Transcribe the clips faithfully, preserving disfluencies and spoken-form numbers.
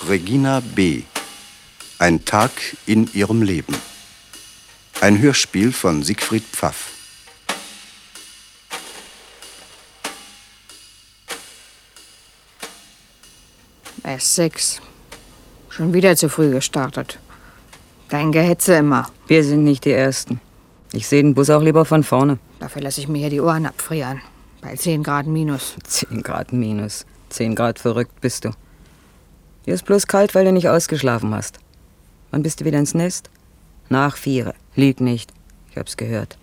Regina B. Ein Tag in ihrem Leben. Ein Hörspiel von Siegfried Pfaff. Erst sechs. Schon wieder zu früh gestartet. Dein Gehetze immer. Wir sind nicht die Ersten. Ich sehe den Bus auch lieber von vorne. Dafür lasse ich mir hier die Ohren abfrieren. Bei zehn Grad minus. zehn Grad minus. zehn Grad verrückt bist du. Dir ist bloß kalt, weil du nicht ausgeschlafen hast. Wann bist du wieder ins Nest? Nach vier. Lüg nicht. Ich hab's gehört.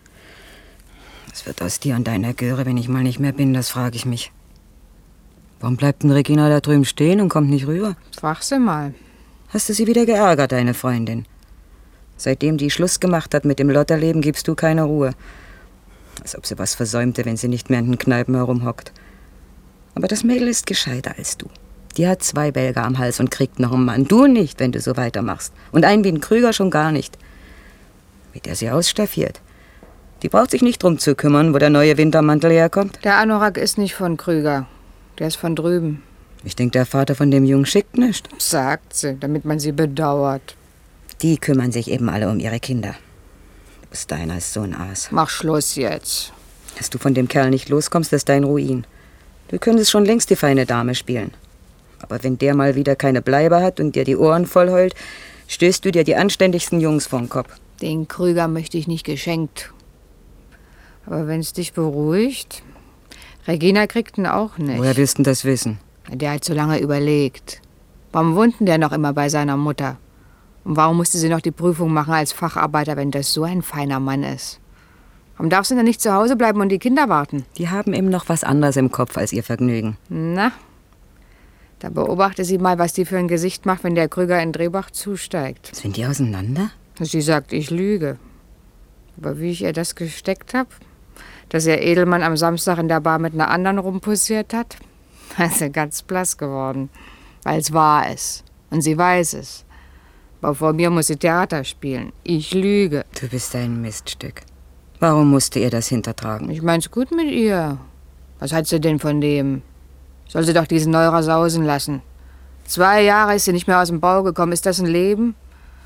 Was wird aus dir und deiner Göre, wenn ich mal nicht mehr bin, das frage ich mich. Warum bleibt denn Regina da drüben stehen und kommt nicht rüber? Frag sie mal. Hast du sie wieder geärgert, deine Freundin? Seitdem die Schluss gemacht hat mit dem Lotterleben, gibst du keine Ruhe. Als ob sie was versäumte, wenn sie nicht mehr in den Kneipen herumhockt. Aber das Mädel ist gescheiter als du. Die hat zwei Bälge am Hals und kriegt noch einen Mann. Du nicht, wenn du so weitermachst. Und einen wie ein Krüger schon gar nicht. Wie der sie ausstaffiert. Die braucht sich nicht drum zu kümmern, wo der neue Wintermantel herkommt. Der Anorak ist nicht von Krüger. Der ist von drüben. Ich denke, der Vater von dem Jungen schickt nicht. Sagt sie, damit man sie bedauert. Die kümmern sich eben alle um ihre Kinder. Bis deiner ist so ein Aas. Mach Schluss jetzt. Dass du von dem Kerl nicht loskommst, ist dein Ruin. Du könntest schon längst die feine Dame spielen. Aber wenn der mal wieder keine Bleibe hat und dir die Ohren voll heult, stößt du dir die anständigsten Jungs vom Kopf. Den Krüger möchte ich nicht geschenkt. Aber wenn es dich beruhigt, Regina kriegt ihn auch nicht. Woher willst du das wissen? Der hat so lange überlegt. Warum wohnt denn der noch immer bei seiner Mutter? Und warum musste sie noch die Prüfung machen als Facharbeiter, wenn das so ein feiner Mann ist? Warum darf sie denn nicht zu Hause bleiben und die Kinder warten? Die haben eben noch was anderes im Kopf als ihr Vergnügen. Na, da beobachte sie mal, was die für ein Gesicht macht, wenn der Krüger in Drehbach zusteigt. Sind die auseinander? Sie sagt, ich lüge. Aber wie ich ihr das gesteckt habe, dass ihr Edelmann am Samstag in der Bar mit einer anderen rumposiert hat, da ist sie ganz blass geworden. Weil es wahr ist. Und sie weiß es. Aber vor mir muss sie Theater spielen. Ich lüge. Du bist ein Miststück. Warum musste ihr das hintertragen? Ich mein's gut mit ihr. Was hat sie denn von dem? Soll sie doch diesen Neurer sausen lassen. Zwei Jahre ist sie nicht mehr aus dem Bau gekommen. Ist das ein Leben?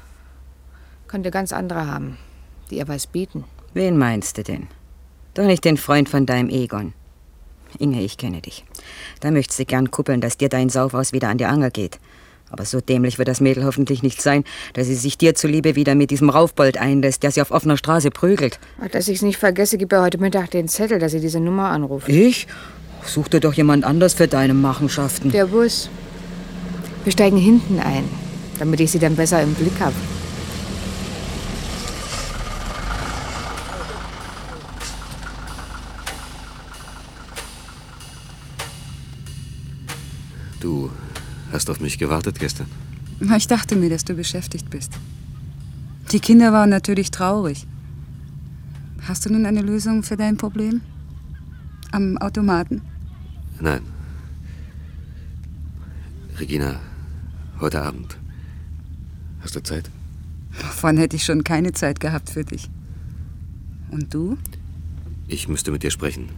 Könnte ganz andere haben, die ihr was bieten. Wen meinst du denn? Doch nicht den Freund von deinem Egon. Inge, ich kenne dich. Da möchtest du gern kuppeln, dass dir dein Saufhaus wieder an die Angel geht. Aber so dämlich wird das Mädel hoffentlich nicht sein, dass sie sich dir zuliebe wieder mit diesem Raufbold einlässt, der sie auf offener Straße prügelt. Ach, dass ich's nicht vergesse, gib ihr heute Mittag den Zettel, dass sie diese Nummer anruft. Ich? Such dir doch jemand anders für deine Machenschaften. Der Bus. Wir steigen hinten ein, damit ich sie dann besser im Blick habe. Du hast auf mich gewartet gestern? Ich dachte mir, dass du beschäftigt bist. Die Kinder waren natürlich traurig. Hast du nun eine Lösung für dein Problem? Am Automaten? Nein. Regina, heute Abend. Hast du Zeit? Wann hätte ich schon keine Zeit gehabt für dich? Und du? Ich müsste mit dir sprechen.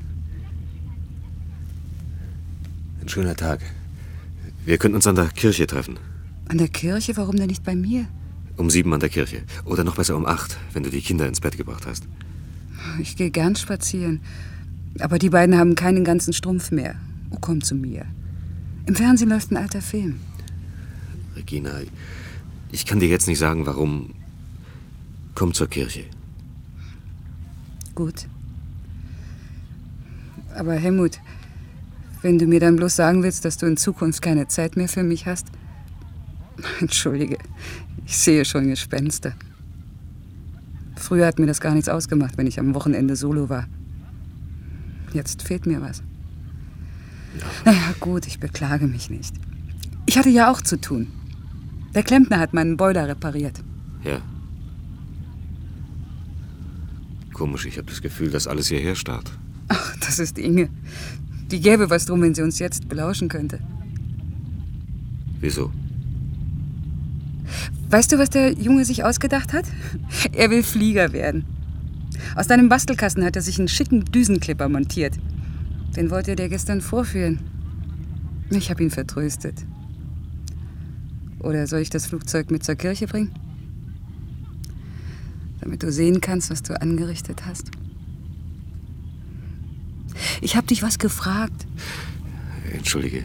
Ein schöner Tag. Wir könnten uns an der Kirche treffen. An der Kirche? Warum denn nicht bei mir? Um sieben an der Kirche. Oder noch besser um acht, wenn du die Kinder ins Bett gebracht hast. Ich gehe gern spazieren. Aber die beiden haben keinen ganzen Strumpf mehr. Oh, komm zu mir. Im Fernsehen läuft ein alter Film. Regina, ich kann dir jetzt nicht sagen, warum. Komm zur Kirche. Gut. Aber Helmut, wenn du mir dann bloß sagen willst, dass du in Zukunft keine Zeit mehr für mich hast. Entschuldige, ich sehe schon Gespenster. Früher hat mir das gar nichts ausgemacht, wenn ich am Wochenende solo war. Jetzt fehlt mir was. Ja. Naja, gut, ich beklage mich nicht. Ich hatte ja auch zu tun. Der Klempner hat meinen Boiler repariert. Ja. Komisch, ich habe das Gefühl, dass alles hierher starrt. Ach, das ist Inge. Die gäbe was drum, wenn sie uns jetzt belauschen könnte. Wieso? Weißt du, was der Junge sich ausgedacht hat? Er will Flieger werden. Aus deinem Bastelkasten hat er sich einen schicken Düsenklipper montiert. Den wollte er dir gestern vorführen. Ich habe ihn vertröstet. Oder soll ich das Flugzeug mit zur Kirche bringen? Damit du sehen kannst, was du angerichtet hast. Ich hab dich was gefragt. Entschuldige.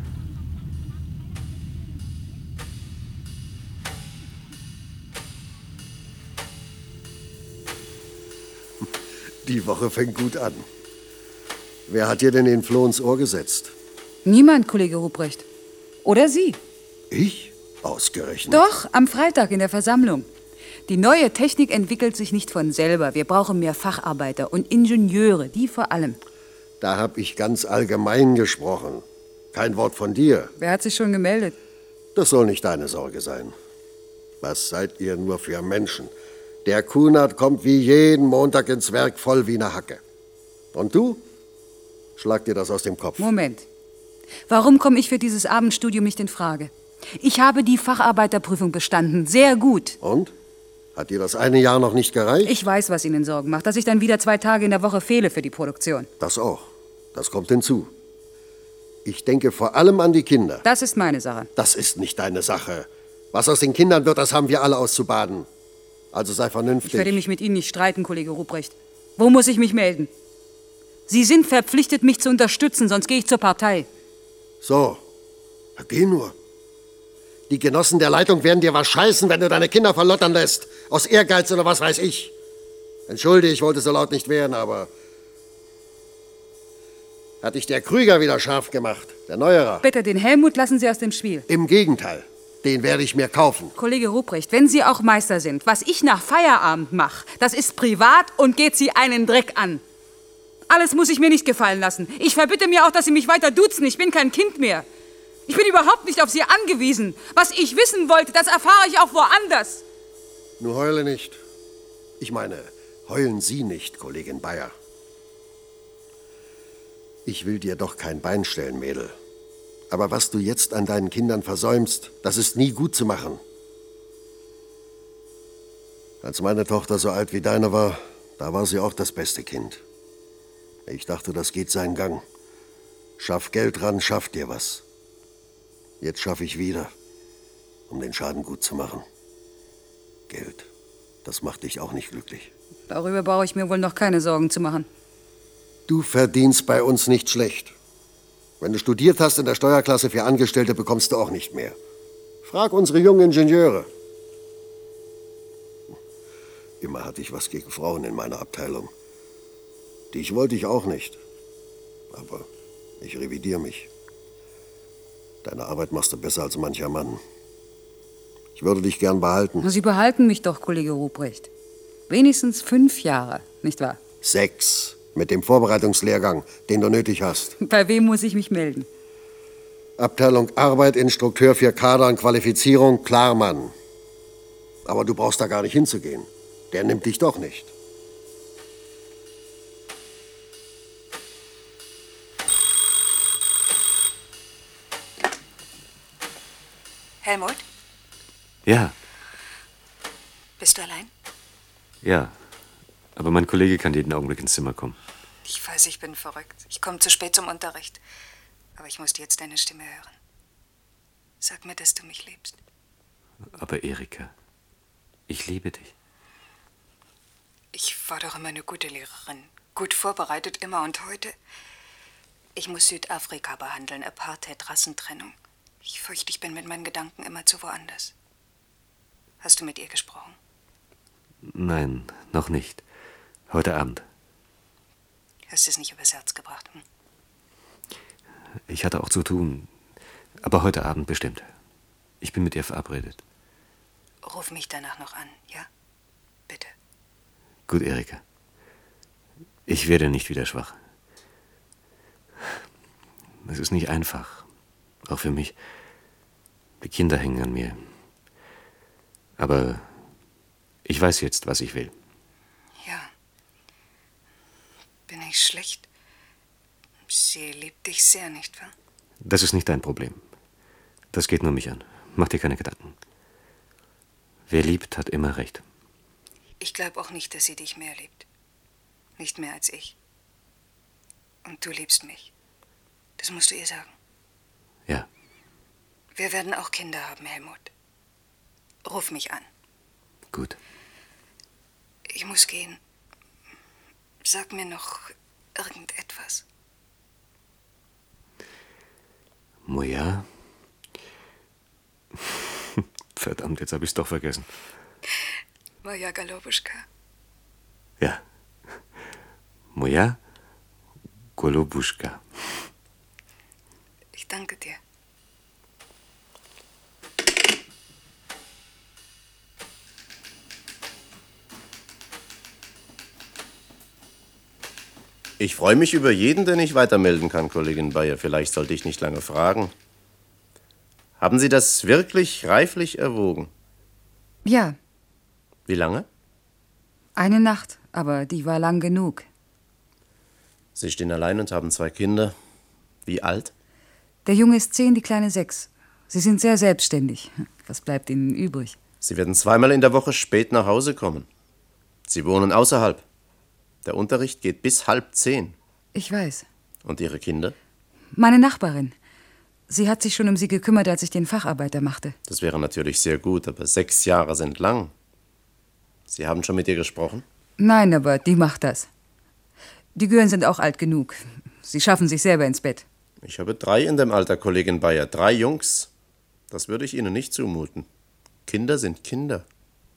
Die Woche fängt gut an. Wer hat dir denn den Floh ins Ohr gesetzt? Niemand, Kollege Ruprecht. Oder Sie. Ich? Ausgerechnet. Doch, am Freitag in der Versammlung. Die neue Technik entwickelt sich nicht von selber. Wir brauchen mehr Facharbeiter und Ingenieure, die vor allem. Da hab ich ganz allgemein gesprochen. Kein Wort von dir. Wer hat sich schon gemeldet? Das soll nicht deine Sorge sein. Was seid ihr nur für Menschen? Der Kunert kommt wie jeden Montag ins Werk voll wie eine Hacke. Und du? Schlag dir das aus dem Kopf. Moment. Warum komme ich für dieses Abendstudium nicht in Frage? Ich habe die Facharbeiterprüfung bestanden. Sehr gut. Und? Hat dir das eine Jahr noch nicht gereicht? Ich weiß, was Ihnen Sorgen macht, dass ich dann wieder zwei Tage in der Woche fehle für die Produktion. Das auch. Das kommt hinzu. Ich denke vor allem an die Kinder. Das ist meine Sache. Das ist nicht deine Sache. Was aus den Kindern wird, das haben wir alle auszubaden. Also sei vernünftig. Ich werde mich mit Ihnen nicht streiten, Kollege Ruprecht. Wo muss ich mich melden? Sie sind verpflichtet, mich zu unterstützen, sonst gehe ich zur Partei. So, geh nur. Die Genossen der Leitung werden dir was scheißen, wenn du deine Kinder verlottern lässt. Aus Ehrgeiz oder was weiß ich. Entschuldige, ich wollte so laut nicht werden, aber... Hat dich der Krüger wieder scharf gemacht, der Neuerer? Bitte, den Helmut lassen Sie aus dem Spiel. Im Gegenteil, den werde ich mir kaufen. Kollege Ruprecht, wenn Sie auch Meister sind, was ich nach Feierabend mache, das ist privat und geht Sie einen Dreck an. Alles muss ich mir nicht gefallen lassen. Ich verbitte mir auch, dass Sie mich weiter duzen. Ich bin kein Kind mehr. Ich bin überhaupt nicht auf Sie angewiesen. Was ich wissen wollte, das erfahre ich auch woanders. Nur heule nicht. Ich meine, heulen Sie nicht, Kollegin Bayer. Ich will dir doch kein Bein stellen, Mädel. Aber was du jetzt an deinen Kindern versäumst, das ist nie gut zu machen. Als meine Tochter so alt wie deine war, da war sie auch das beste Kind. Ich dachte, das geht seinen Gang. Schaff Geld ran, schaff dir was. Jetzt schaffe ich wieder, um den Schaden gut zu machen. Geld, das macht dich auch nicht glücklich. Darüber brauche ich mir wohl noch keine Sorgen zu machen. Du verdienst bei uns nicht schlecht. Wenn du studiert hast in der Steuerklasse für Angestellte, bekommst du auch nicht mehr. Frag unsere jungen Ingenieure. Immer hatte ich was gegen Frauen in meiner Abteilung. Dich wollte ich auch nicht. Aber ich revidiere mich. Deine Arbeit machst du besser als mancher Mann. Ich würde dich gern behalten. Sie behalten mich doch, Kollege Ruprecht. Wenigstens fünf Jahre, nicht wahr? Sechs. Mit dem Vorbereitungslehrgang, den du nötig hast. Bei wem muss ich mich melden? Abteilung Arbeit, Instrukteur für Kader und Qualifizierung, Klarmann. Aber du brauchst da gar nicht hinzugehen. Der nimmt dich doch nicht. Helmut? Ja, Bist du allein? ja. Aber mein Kollege kann jeden Augenblick ins Zimmer kommen. Ich weiß, ich bin verrückt. Ich komme zu spät zum Unterricht. Aber ich musste jetzt deine Stimme hören. Sag mir, dass du mich liebst. Aber Erika, ich liebe dich. Ich war doch immer eine gute Lehrerin. Gut vorbereitet immer und heute. Ich muss Südafrika behandeln, Apartheid, Rassentrennung. Ich fürchte, ich bin mit meinen Gedanken immer zu woanders. Hast du mit ihr gesprochen? Nein, noch nicht. Heute Abend. Hast du es nicht übers Herz gebracht? Hm? Ich hatte auch zu tun. Aber heute Abend bestimmt. Ich bin mit ihr verabredet. Ruf mich danach noch an, ja? Bitte. Gut, Erika. Ich werde nicht wieder schwach. Es ist nicht einfach. Auch für mich. Die Kinder hängen an mir. Aber ich weiß jetzt, was ich will. Ja. Bin ich schlecht? Sie liebt dich sehr, nicht wahr? Das ist nicht dein Problem. Das geht nur mich an. Mach dir keine Gedanken. Wer liebt, hat immer recht. Ich glaube auch nicht, dass sie dich mehr liebt. Nicht mehr als ich. Und du liebst mich. Das musst du ihr sagen. Ja. Wir werden auch Kinder haben, Helmut. Ruf mich an. Gut. Ich muss gehen. Sag mir noch irgendetwas. Moja? Verdammt, jetzt habe ich es doch vergessen. Moja Golubuschka. Ja. Moja Golubuschka. Ich danke dir. Ich freue mich über jeden, den ich weitermelden kann, Kollegin Bayer. Vielleicht sollte ich nicht lange fragen. Haben Sie das wirklich reiflich erwogen? Ja, Wie lange? eine Nacht, aber die war lang genug. Sie stehen allein und haben zwei Kinder. Wie alt? Der Junge ist zehn, die Kleine sechs. Sie sind sehr selbstständig. Was bleibt ihnen übrig? Sie werden zweimal in der Woche spät nach Hause kommen. Sie wohnen außerhalb. Der Unterricht geht bis halb zehn. Ich weiß. Und Ihre Kinder? Meine Nachbarin. Sie hat sich schon um sie gekümmert, als ich den Facharbeiter machte. Das wäre natürlich sehr gut, aber sechs Jahre sind lang. Sie haben schon mit ihr gesprochen? Nein, aber die macht das. Die Gören sind auch alt genug. Sie schaffen sich selber ins Bett. Ich habe drei in dem Alter, Kollegin Bayer. Drei Jungs. Das würde ich Ihnen nicht zumuten. Kinder sind Kinder.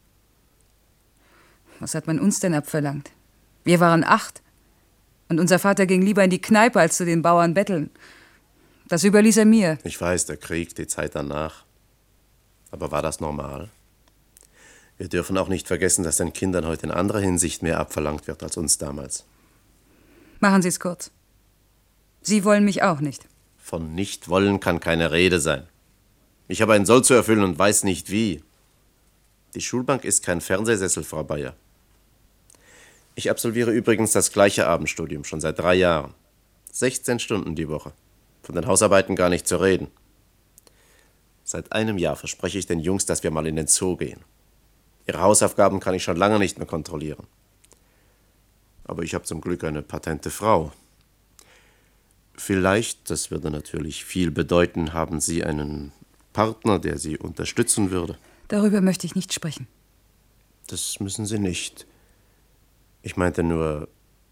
Was hat man uns denn abverlangt? Wir waren acht. Und unser Vater ging lieber in die Kneipe, als zu den Bauern betteln. Das überließ er mir. Ich weiß, der Krieg, die Zeit danach. Aber war das normal? Wir dürfen auch nicht vergessen, dass den Kindern heute in anderer Hinsicht mehr abverlangt wird als uns damals. Machen Sie es kurz. Sie wollen mich auch nicht. Von nicht wollen kann keine Rede sein. Ich habe einen Soll zu erfüllen und weiß nicht wie. Die Schulbank ist kein Fernsehsessel, Frau Bayer. Ich absolviere übrigens das gleiche Abendstudium, schon seit drei Jahren. sechzehn Stunden die Woche. Von den Hausarbeiten gar nicht zu reden. Seit einem Jahr verspreche ich den Jungs, dass wir mal in den Zoo gehen. Ihre Hausaufgaben kann ich schon lange nicht mehr kontrollieren. Aber ich habe zum Glück eine patente Frau. Vielleicht, das würde natürlich viel bedeuten, haben Sie einen Partner, der Sie unterstützen würde? Darüber möchte ich nicht sprechen. Das müssen Sie nicht. Ich meinte nur,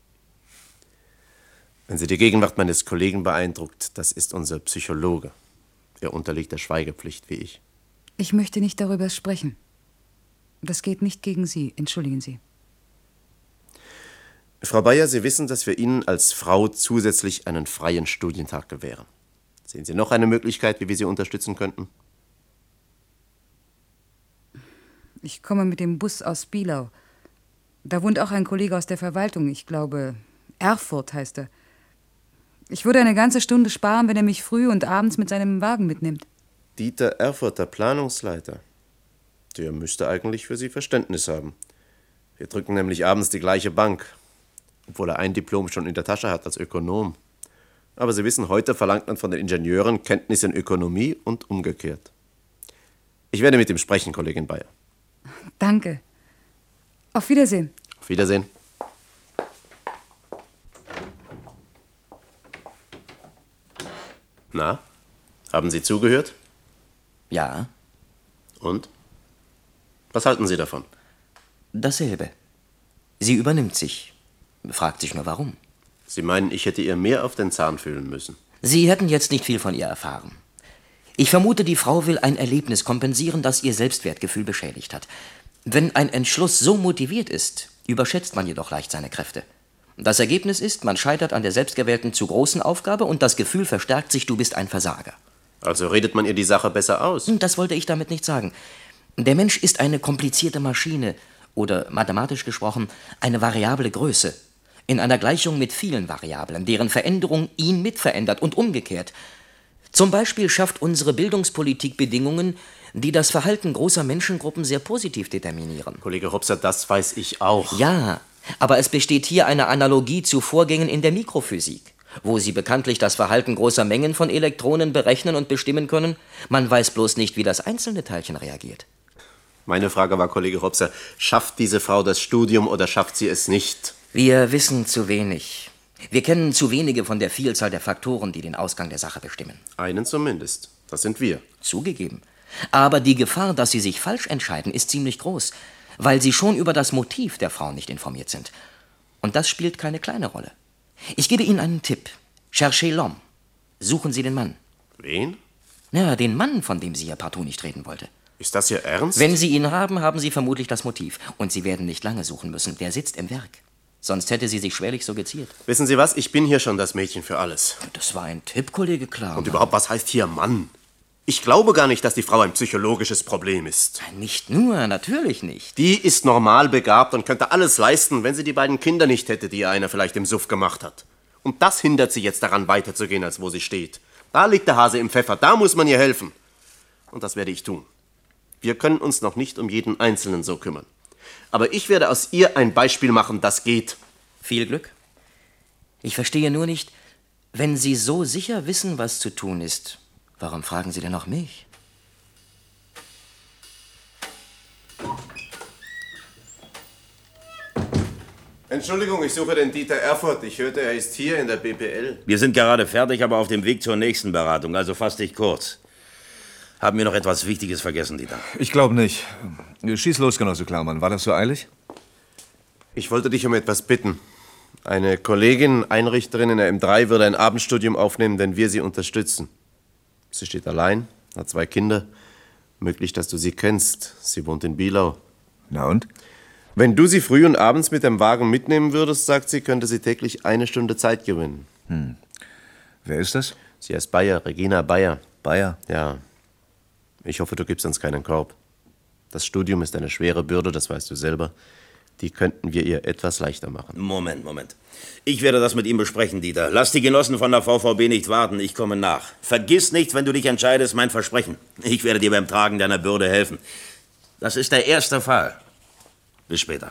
wenn Sie die Gegenwart meines Kollegen beeindruckt, das ist unser Psychologe. Er unterliegt der Schweigepflicht wie ich. Ich möchte nicht darüber sprechen. Das geht nicht gegen Sie. Entschuldigen Sie. Frau Bayer, Sie wissen, dass wir Ihnen als Frau zusätzlich einen freien Studientag gewähren. Sehen Sie noch eine Möglichkeit, wie wir Sie unterstützen könnten? Ich komme mit dem Bus aus Bielau. Da wohnt auch ein Kollege aus der Verwaltung. Ich glaube, Erfurt heißt er. Ich würde eine ganze Stunde sparen, wenn er mich früh und abends mit seinem Wagen mitnimmt. Dieter Erfurt, der Planungsleiter. Der müsste eigentlich für Sie Verständnis haben. Wir drücken nämlich abends die gleiche Bank. Obwohl er ein Diplom schon in der Tasche hat als Ökonom. Aber Sie wissen, heute verlangt man von den Ingenieuren Kenntnisse in Ökonomie und umgekehrt. Ich werde mit ihm sprechen, Kollegin Bayer. Danke. Auf Wiedersehen. Auf Wiedersehen. Na, haben Sie zugehört? Ja. Und? Was halten Sie davon? Dasselbe. Sie übernimmt sich. Fragt sich nur, warum. Sie meinen, ich hätte ihr mehr auf den Zahn fühlen müssen? Sie hätten jetzt nicht viel von ihr erfahren. Ich vermute, die Frau will ein Erlebnis kompensieren, das ihr Selbstwertgefühl beschädigt hat. Wenn ein Entschluss so motiviert ist, überschätzt man jedoch leicht seine Kräfte. Das Ergebnis ist, man scheitert an der selbstgewählten zu großen Aufgabe und das Gefühl verstärkt sich, du bist ein Versager. Also redet man ihr die Sache besser aus? Das wollte ich damit nicht sagen. Der Mensch ist eine komplizierte Maschine oder, mathematisch gesprochen, eine variable Größe. In einer Gleichung mit vielen Variablen, deren Veränderung ihn mitverändert und umgekehrt. Zum Beispiel schafft unsere Bildungspolitik Bedingungen, die das Verhalten großer Menschengruppen sehr positiv determinieren. Kollege Hopser, das weiß ich auch. Ja, aber es besteht hier eine Analogie zu Vorgängen in der Mikrophysik, wo Sie bekanntlich das Verhalten großer Mengen von Elektronen berechnen und bestimmen können. Man weiß bloß nicht, wie das einzelne Teilchen reagiert. Meine Frage war, Kollege Hopser, schafft diese Frau das Studium oder schafft sie es nicht? Wir wissen zu wenig. Wir kennen zu wenige von der Vielzahl der Faktoren, die den Ausgang der Sache bestimmen. Einen zumindest. Das sind wir. Zugegeben. Aber die Gefahr, dass Sie sich falsch entscheiden, ist ziemlich groß, weil Sie schon über das Motiv der Frau nicht informiert sind. Und das spielt keine kleine Rolle. Ich gebe Ihnen einen Tipp. Cherchez l'homme. Suchen Sie den Mann. Wen? Ja, den Mann, von dem sie ja partout nicht reden wollte. Ist das Ihr Ernst? Wenn Sie ihn haben, haben Sie vermutlich das Motiv. Und Sie werden nicht lange suchen müssen. Der sitzt im Werk. Sonst hätte sie sich schwerlich so geziert. Wissen Sie was? Ich bin hier schon das Mädchen für alles. Das war ein Tipp, Kollege Klar. Und überhaupt, was heißt hier Mann? Ich glaube gar nicht, dass die Frau ein psychologisches Problem ist. Nicht nur, natürlich nicht. Die ist normal begabt und könnte alles leisten, wenn sie die beiden Kinder nicht hätte, die einer vielleicht im Suff gemacht hat. Und das hindert sie jetzt daran, weiterzugehen, als wo sie steht. Da liegt der Hase im Pfeffer, da muss man ihr helfen. Und das werde ich tun. Wir können uns noch nicht um jeden Einzelnen so kümmern. Aber ich werde aus ihr ein Beispiel machen, das geht. Viel Glück. Ich verstehe nur nicht, wenn Sie so sicher wissen, was zu tun ist, warum fragen Sie denn noch mich? Entschuldigung, ich suche den Dieter Erfurt. Ich hörte, er ist hier in der B P L. Wir sind gerade fertig, aber auf dem Weg zur nächsten Beratung, also fass dich kurz. Haben wir noch etwas Wichtiges vergessen, Dieter? Ich glaube nicht. Schieß los, Genosse Klarmann. War das so eilig? Ich wollte dich um etwas bitten. Eine Kollegin, Einrichterin in der M drei, würde ein Abendstudium aufnehmen, wenn wir sie unterstützen. Sie steht allein, hat zwei Kinder. Möglich, dass du sie kennst. Sie wohnt in Bielau. Na und? Wenn du sie früh und abends mit dem Wagen mitnehmen würdest, sagt sie, könnte sie täglich eine Stunde Zeit gewinnen. Hm. Wer ist das? Sie heißt Bayer, Regina Bayer. Bayer? Ja. Ich hoffe, du gibst uns keinen Korb. Das Studium ist eine schwere Bürde, das weißt du selber. Die könnten wir ihr etwas leichter machen. Moment, Moment. Ich werde das mit ihm besprechen, Dieter. Lass die Genossen von der V V B nicht warten, ich komme nach. Vergiss nicht, wenn du dich entscheidest, mein Versprechen. Ich werde dir beim Tragen deiner Bürde helfen. Das ist der erste Fall. Bis später.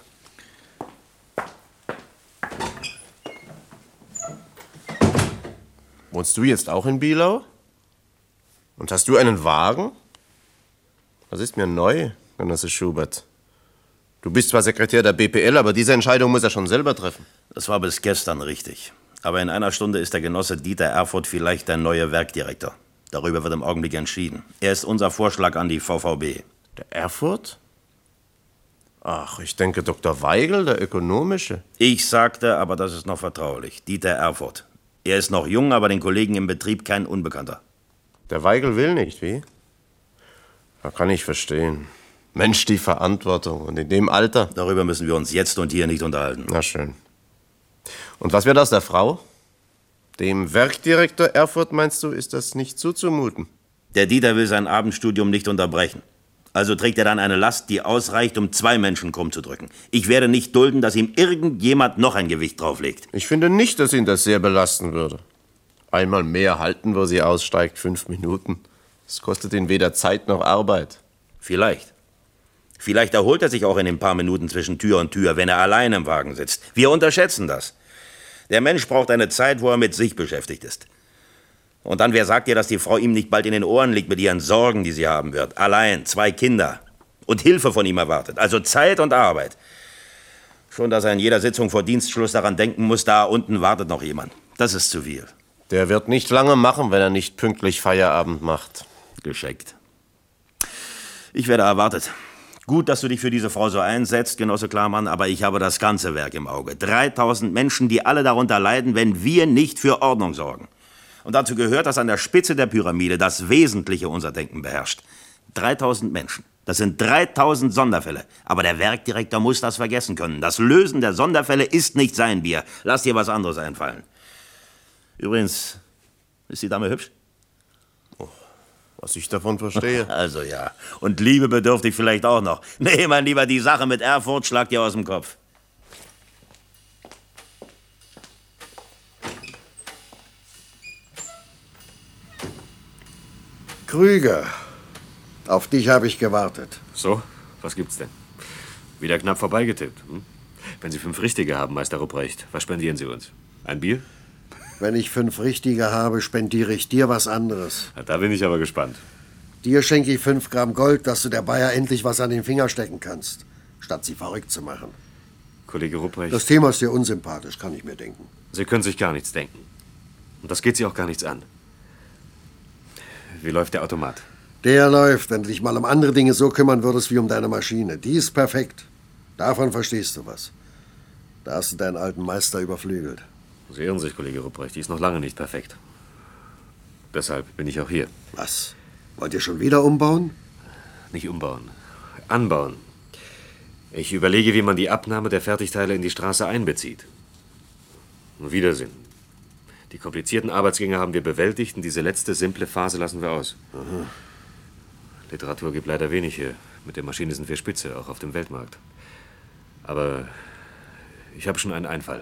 Wohnst du jetzt auch in Bielau? Und hast du einen Wagen? Das ist mir neu, Genosse Schubert. Du bist zwar Sekretär der B P L, aber diese Entscheidung muss er schon selber treffen. Das war bis gestern richtig. Aber in einer Stunde ist der Genosse Dieter Erfurt vielleicht der neue Werkdirektor. Darüber wird im Augenblick entschieden. Er ist unser Vorschlag an die V V B. Der Erfurt? Ach, ich denke Doktor Weigel, der Ökonomische. Ich sagte, aber das ist noch vertraulich. Dieter Erfurt. Er ist noch jung, aber den Kollegen im Betrieb kein Unbekannter. Der Weigel will nicht, wie? Da kann ich verstehen. Mensch, die Verantwortung. Und in dem Alter? Darüber müssen wir uns jetzt und hier nicht unterhalten. Na schön. Und was wird aus der Frau? Dem Werkdirektor Erfurt, meinst du, ist das nicht zuzumuten? Der Dieter will sein Abendstudium nicht unterbrechen. Also trägt er dann eine Last, die ausreicht, um zwei Menschen krumm zu drücken. Ich werde nicht dulden, dass ihm irgendjemand noch ein Gewicht drauflegt. Ich finde nicht, dass ihn das sehr belasten würde. Einmal mehr halten, wo sie aussteigt, fünf Minuten. Es kostet ihn weder Zeit noch Arbeit. Vielleicht. Vielleicht erholt er sich auch in den paar Minuten zwischen Tür und Tür, wenn er allein im Wagen sitzt. Wir unterschätzen das. Der Mensch braucht eine Zeit, wo er mit sich beschäftigt ist. Und dann, wer sagt dir, dass die Frau ihm nicht bald in den Ohren liegt mit ihren Sorgen, die sie haben wird? Allein, zwei Kinder. Und Hilfe von ihm erwartet. Also Zeit und Arbeit. Schon, dass er in jeder Sitzung vor Dienstschluss daran denken muss, da unten wartet noch jemand. Das ist zu viel. Der wird nicht lange machen, wenn er nicht pünktlich Feierabend macht. Geschickt. Ich werde erwartet. Gut, dass du dich für diese Frau so einsetzt, Genosse Klarmann, aber ich habe das ganze Werk im Auge. dreitausend Menschen, die alle darunter leiden, wenn wir nicht für Ordnung sorgen. Und dazu gehört, dass an der Spitze der Pyramide das Wesentliche unser Denken beherrscht. dreitausend Menschen. Das sind dreitausend Sonderfälle. Aber der Werkdirektor muss das vergessen können. Das Lösen der Sonderfälle ist nicht sein Bier. Lass dir was anderes einfallen. Übrigens, ist die Dame hübsch? Oh, was ich davon verstehe. Also ja. Und Liebe bedürftig vielleicht auch noch. Nee, mein Lieber, die Sache mit Erfurt schlagt dir aus dem Kopf. Krüger, auf dich habe ich gewartet. So, was gibt's denn? Wieder knapp vorbeigetippt. Hm? Wenn Sie fünf Richtige haben, Meister Rupprecht, was spendieren Sie uns? Ein Bier? Wenn ich fünf Richtige habe, spendiere ich dir was anderes. Na, da bin ich aber gespannt. Dir schenke ich fünf Gramm Gold, dass du der Bayer endlich was an den Finger stecken kannst, statt sie verrückt zu machen. Kollege Rupprecht. Das Thema ist dir unsympathisch, kann ich mir denken. Sie können sich gar nichts denken. Und das geht Sie auch gar nichts an. Wie läuft der Automat? Der läuft, wenn du dich mal um andere Dinge so kümmern würdest wie um deine Maschine. Die ist perfekt. Davon verstehst du was. Da hast du deinen alten Meister überflügelt. Sie irren sich, Kollege Rupprecht. Die ist noch lange nicht perfekt. Deshalb bin ich auch hier. Was? Wollt ihr schon wieder umbauen? Nicht umbauen. Anbauen. Ich überlege, wie man die Abnahme der Fertigteile in die Straße einbezieht. Nun Wiedersehen. Die komplizierten Arbeitsgänge haben wir bewältigt und diese letzte, simple Phase lassen wir aus. Aha. Literatur gibt leider wenig hier. Mit der Maschine sind wir Spitze, auch auf dem Weltmarkt. Aber ich habe schon einen Einfall.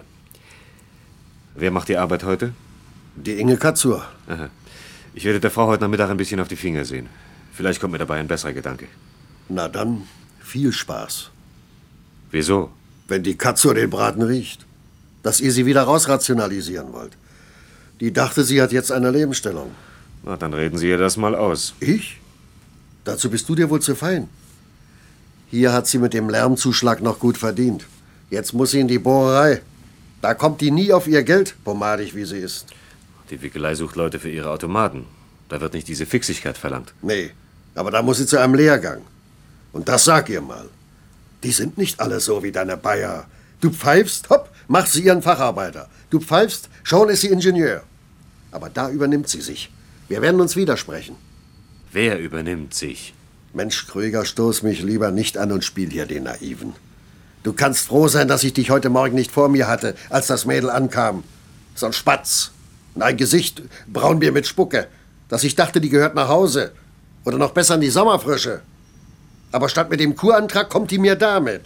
Wer macht die Arbeit heute? Die Inge Katzur. Aha. Ich werde der Frau heute Nachmittag ein bisschen auf die Finger sehen. Vielleicht kommt mir dabei ein besserer Gedanke. Na dann, viel Spaß. Wieso? Wenn die Katzur den Braten riecht. Dass ihr sie wieder rausrationalisieren wollt. Die dachte, sie hat jetzt eine Lebensstellung. Na, dann reden Sie ihr das mal aus. Ich? Dazu bist du dir wohl zu fein. Hier hat sie mit dem Lärmzuschlag noch gut verdient. Jetzt muss sie in die Bohrerei. Da kommt die nie auf ihr Geld, pomadig wie sie ist. Die Wickelei sucht Leute für ihre Automaten. Da wird nicht diese Fixigkeit verlangt. Nee, aber da muss sie zu einem Lehrgang. Und das sag ihr mal. Die sind nicht alle so wie deine Bayer. Du pfeifst, hopp, macht sie ihren Facharbeiter. Du pfeifst, schon ist sie Ingenieur. Aber da übernimmt sie sich. Wir werden uns widersprechen. Wer übernimmt sich? Mensch, Krüger, stoß mich lieber nicht an und spiel hier den Naiven. Du kannst froh sein, dass ich dich heute Morgen nicht vor mir hatte, als das Mädel ankam. So ein Spatz. Und ein Gesicht, Braunbier mit Spucke. Dass ich dachte, die gehört nach Hause. Oder noch besser in die Sommerfrische. Aber statt mit dem Kurantrag kommt die mir damit.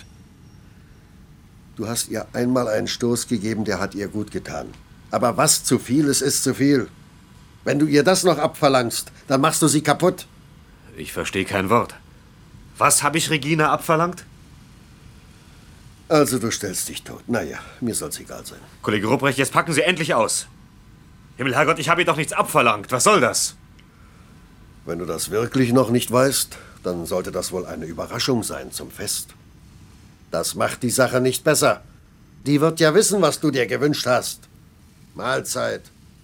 Du hast ihr einmal einen Stoß gegeben, der hat ihr gut getan. Aber was zu viel ist, ist zu viel. Wenn du ihr das noch abverlangst, dann machst du sie kaputt. Ich verstehe kein Wort. Was habe ich Regina abverlangt? Also du stellst dich tot. Naja, mir soll's egal sein. Kollege Rupprecht, jetzt packen Sie endlich aus. Himmel, Herrgott, ich habe ihr doch nichts abverlangt. Was soll das? Wenn du das wirklich noch nicht weißt, dann sollte das wohl eine Überraschung sein zum Fest. Das macht die Sache nicht besser. Die wird ja wissen, was du dir gewünscht hast. Mahlzeit.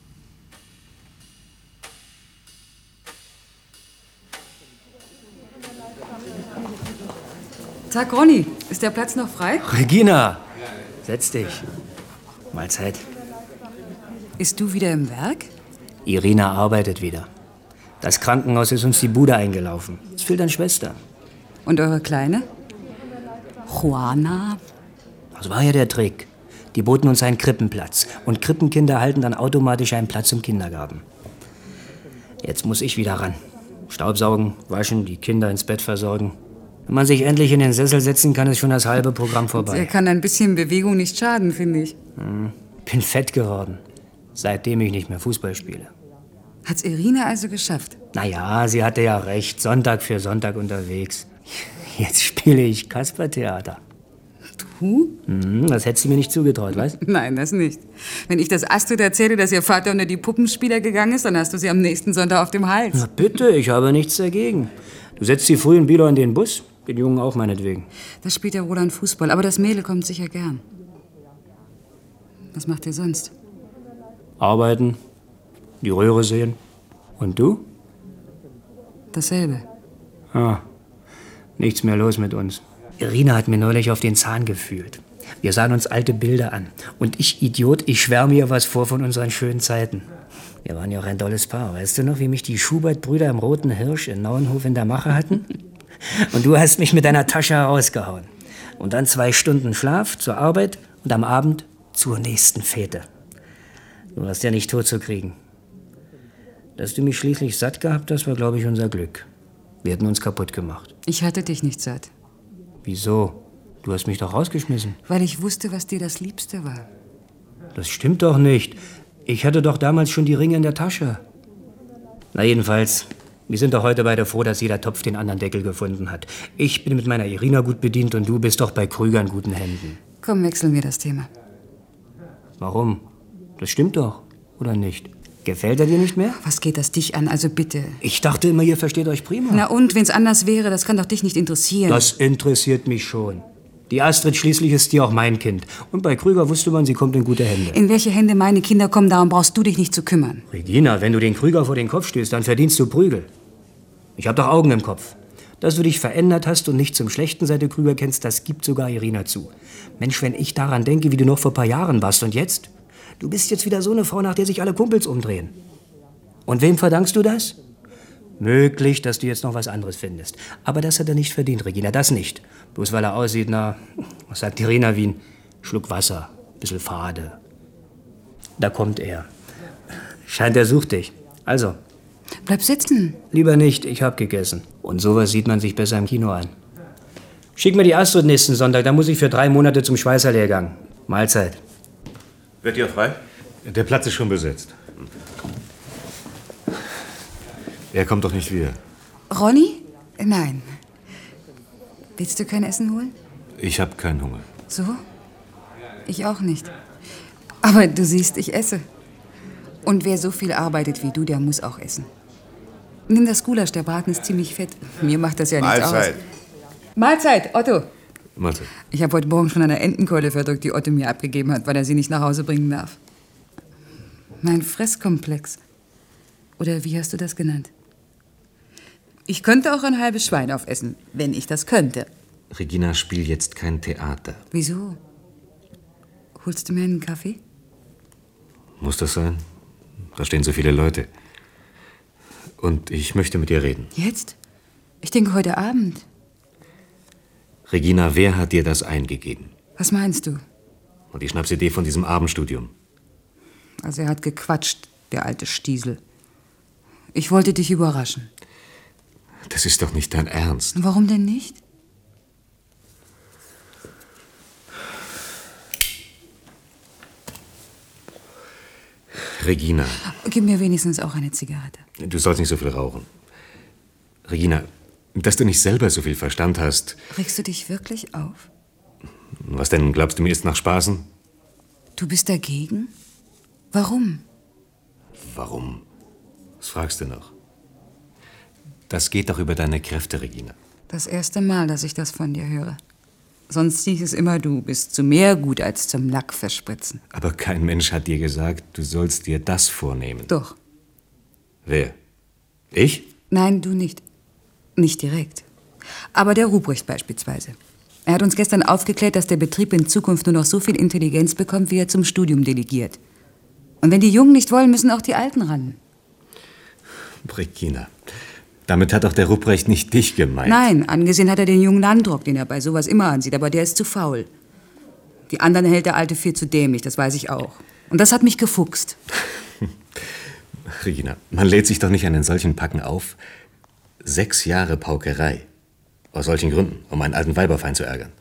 Tag, Ronny. Ist der Platz noch frei? Regina, setz dich. Mahlzeit. Ist du wieder im Werk? Irina arbeitet wieder. Das Krankenhaus ist uns die Bude eingelaufen. Es fehlt an Schwester. Und eure Kleine? Juana? Das war ja der Trick. Die boten uns einen Krippenplatz. Und Krippenkinder erhalten dann automatisch einen Platz im Kindergarten. Jetzt muss ich wieder ran. Staubsaugen, waschen, die Kinder ins Bett versorgen. Wenn man sich endlich in den Sessel setzen kann, ist schon das halbe Programm vorbei. Er kann ein bisschen Bewegung nicht schaden, finde ich. Hm, bin fett geworden, seitdem ich nicht mehr Fußball spiele. Hat's Irina also geschafft? Naja, sie hatte ja recht. Sonntag für Sonntag unterwegs. Jetzt spiele ich Kaspertheater. Du? Hm, das hättest du mir nicht zugetraut, weißt? Nein, das nicht. Wenn ich das Astrid erzähle, dass ihr Vater unter die Puppenspieler gegangen ist, dann hast du sie am nächsten Sonntag auf dem Hals. Na bitte, ich habe nichts dagegen. Du setzt sie früh in Bieler in den Bus, den Jungen auch meinetwegen. Da spielt der Roland Fußball, aber das Mädel kommt sicher gern. Was macht ihr sonst? Arbeiten, die Röhre sehen. Und du? Dasselbe. Ah, nichts mehr los mit uns. Irina hat mir neulich auf den Zahn gefühlt. Wir sahen uns alte Bilder an. Und ich, Idiot, ich schwärme ihr was vor von unseren schönen Zeiten. Wir waren ja auch ein tolles Paar. Weißt du noch, wie mich die Schubert-Brüder im Roten Hirsch in Nauenhof in der Mache hatten? Und du hast mich mit deiner Tasche herausgehauen. Und dann zwei Stunden Schlaf zur Arbeit und am Abend zur nächsten Fete. Du warst ja nicht tot zu kriegen. Dass du mich schließlich satt gehabt hast, war, glaube ich, unser Glück. Wir hätten uns kaputt gemacht. Ich hatte dich nicht satt. Wieso? Du hast mich doch rausgeschmissen. Weil ich wusste, was dir das Liebste war. Das stimmt doch nicht. Ich hatte doch damals schon die Ringe in der Tasche. Na jedenfalls, wir sind doch heute beide froh, dass jeder Topf den anderen Deckel gefunden hat. Ich bin mit meiner Irina gut bedient und du bist doch bei Krüger in guten Händen. Komm, wechseln wir das Thema. Warum? Das stimmt doch, oder nicht? Gefällt er dir nicht mehr? Was geht das dich an? Also bitte. Ich dachte immer, ihr versteht euch prima. Na und, wenn's anders wäre, das kann doch dich nicht interessieren. Das interessiert mich schon. Die Astrid schließlich ist dir auch mein Kind. Und bei Krüger wusste man, sie kommt in gute Hände. In welche Hände meine Kinder kommen, darum brauchst du dich nicht zu kümmern. Regina, wenn du den Krüger vor den Kopf stößt, dann verdienst du Prügel. Ich hab doch Augen im Kopf. Dass du dich verändert hast und nicht zum schlechten Seite Krüger kennst, das gibt sogar Irina zu. Mensch, wenn ich daran denke, wie du noch vor ein paar Jahren warst und jetzt? Du bist jetzt wieder so eine Frau, nach der sich alle Kumpels umdrehen. Und wem verdankst du das? Möglich, dass du jetzt noch was anderes findest. Aber das hat er nicht verdient, Regina, das nicht. Bloß weil er aussieht, na, was sagt Irina, wie ein Schluck Wasser, bisschen fade. Da kommt er. Scheint, er sucht dich. Also. Bleib sitzen. Lieber nicht, ich hab gegessen. Und sowas sieht man sich besser im Kino an. Schick mir die Astrid nächsten Sonntag, dann muss ich für drei Monate zum Schweißerlehrgang. Mahlzeit. Wird ihr frei? Der Platz ist schon besetzt. Er kommt doch nicht wieder. Ronny? Nein. Willst du kein Essen holen? Ich habe keinen Hunger. So? Ich auch nicht. Aber du siehst, ich esse. Und wer so viel arbeitet wie du, der muss auch essen. Nimm das Gulasch, der Braten ist ziemlich fett. Mir macht das ja nichts Mahlzeit. aus. Mahlzeit, Otto. Mahlzeit. Ich habe heute Morgen schon eine Entenkeule verdrückt, die Otto mir abgegeben hat, weil er sie nicht nach Hause bringen darf. Mein Fresskomplex. Oder wie hast du das genannt? Ich könnte auch ein halbes Schwein aufessen, wenn ich das könnte. Regina, spiel jetzt kein Theater. Wieso? Holst du mir einen Kaffee? Muss das sein? Da stehen so viele Leute. Und ich möchte mit dir reden. Jetzt? Ich denke heute Abend. Regina, wer hat dir das eingegeben? Was meinst du? Und die Schnapsidee von diesem Abendstudium? Also er hat gequatscht, der alte Stiesel. Ich wollte dich überraschen. Das ist doch nicht dein Ernst. Warum denn nicht? Regina. Gib mir wenigstens auch eine Zigarette. Du sollst nicht so viel rauchen. Regina, dass du nicht selber so viel Verstand hast. Regst du dich wirklich auf? Was denn, glaubst du, mir ist nach Spaßen? Du bist dagegen? Warum? Warum? Was fragst du noch? Das geht doch über deine Kräfte, Regina. Das erste Mal, dass ich das von dir höre. Sonst hieß es immer, du bist zu mehr gut als zum Lack verspritzen. Aber kein Mensch hat dir gesagt, du sollst dir das vornehmen. Doch. Wer? Ich? Nein, du nicht. Nicht direkt. Aber der Ruprecht beispielsweise. Er hat uns gestern aufgeklärt, dass der Betrieb in Zukunft nur noch so viel Intelligenz bekommt, wie er zum Studium delegiert. Und wenn die Jungen nicht wollen, müssen auch die Alten ran. Regina, damit hat doch der Ruprecht nicht dich gemeint. Nein, angesehen hat er den jungen Landrock, den er bei sowas immer ansieht, aber der ist zu faul. Die anderen hält der Alte viel zu dämlich, das weiß ich auch. Und das hat mich gefuchst. Regina, man lädt sich doch nicht an den solchen Packen auf. Sechs Jahre Paukerei. Aus solchen Gründen, um einen alten Weiberfeind zu ärgern.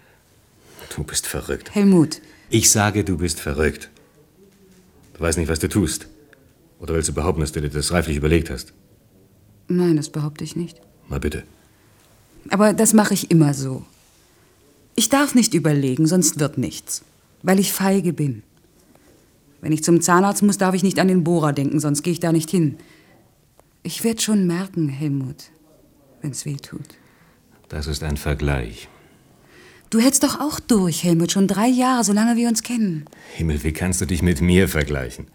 Du bist verrückt. Helmut. Ich sage, du bist verrückt. Du weißt nicht, was du tust. Oder willst du behaupten, dass du dir das reiflich überlegt hast? Nein, das behaupte ich nicht. Mal bitte. Aber das mache ich immer so. Ich darf nicht überlegen, sonst wird nichts. Weil ich feige bin. Wenn ich zum Zahnarzt muss, darf ich nicht an den Bohrer denken, sonst gehe ich da nicht hin. Ich werde schon merken, Helmut, wenn's weh tut. Das ist ein Vergleich. Du hältst doch auch durch, Helmut, schon drei Jahre, solange wir uns kennen. Himmel, wie kannst du dich mit mir vergleichen?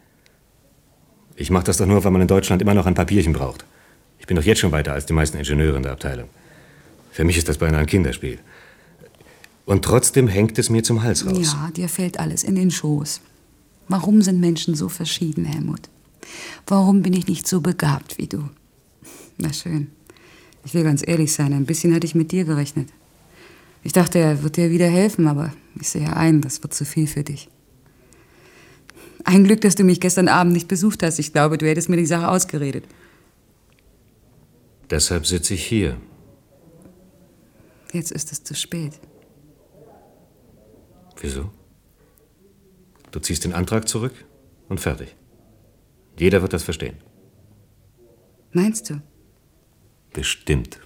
Ich mache das doch nur, weil man in Deutschland immer noch ein Papierchen braucht. Ich bin doch jetzt schon weiter als die meisten Ingenieure in der Abteilung. Für mich ist das beinahe ein Kinderspiel. Und trotzdem hängt es mir zum Hals raus. Ja, dir fällt alles in den Schoß. Warum sind Menschen so verschieden, Helmut? Warum bin ich nicht so begabt wie du? Na schön. Ich will ganz ehrlich sein, ein bisschen hatte ich mit dir gerechnet. Ich dachte, er wird dir wieder helfen, aber ich sehe ein, das wird zu viel für dich. Ein Glück, dass du mich gestern Abend nicht besucht hast. Ich glaube, du hättest mir die Sache ausgeredet. Deshalb sitze ich hier. Jetzt ist es zu spät. Wieso? Du ziehst den Antrag zurück und fertig. Jeder wird das verstehen. Meinst du? Bestimmt.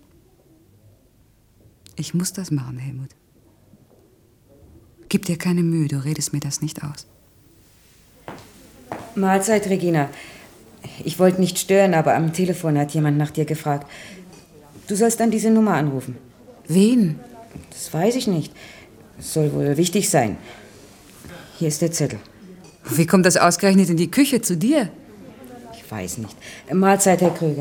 Ich muss das machen, Helmut. Gib dir keine Mühe, du redest mir das nicht aus. Mahlzeit, Regina. Ich wollte nicht stören, aber am Telefon hat jemand nach dir gefragt. Du sollst dann diese Nummer anrufen. Wen? Das weiß ich nicht. Es soll wohl wichtig sein. Hier ist der Zettel. Wie kommt das ausgerechnet in die Küche zu dir? Ich weiß nicht. Mahlzeit, Herr Krüger.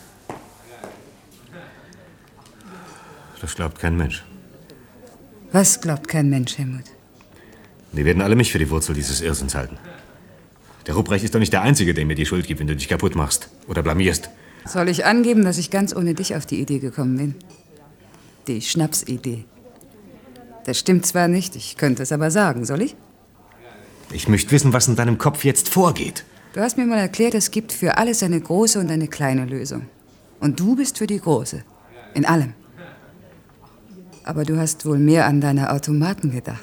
Das glaubt kein Mensch. Was glaubt kein Mensch, Helmut? Die werden alle mich für die Wurzel dieses Irrsinns halten. Der Ruprecht ist doch nicht der Einzige, der mir die Schuld gibt, wenn du dich kaputt machst oder blamierst. Soll ich angeben, dass ich ganz ohne dich auf die Idee gekommen bin? Die Schnapsidee. Das stimmt zwar nicht, ich könnte es aber sagen. Soll ich? Ich möchte wissen, was in deinem Kopf jetzt vorgeht. Du hast mir mal erklärt, es gibt für alles eine große und eine kleine Lösung. Und du bist für die große. In allem. Aber du hast wohl mehr an deine Automaten gedacht.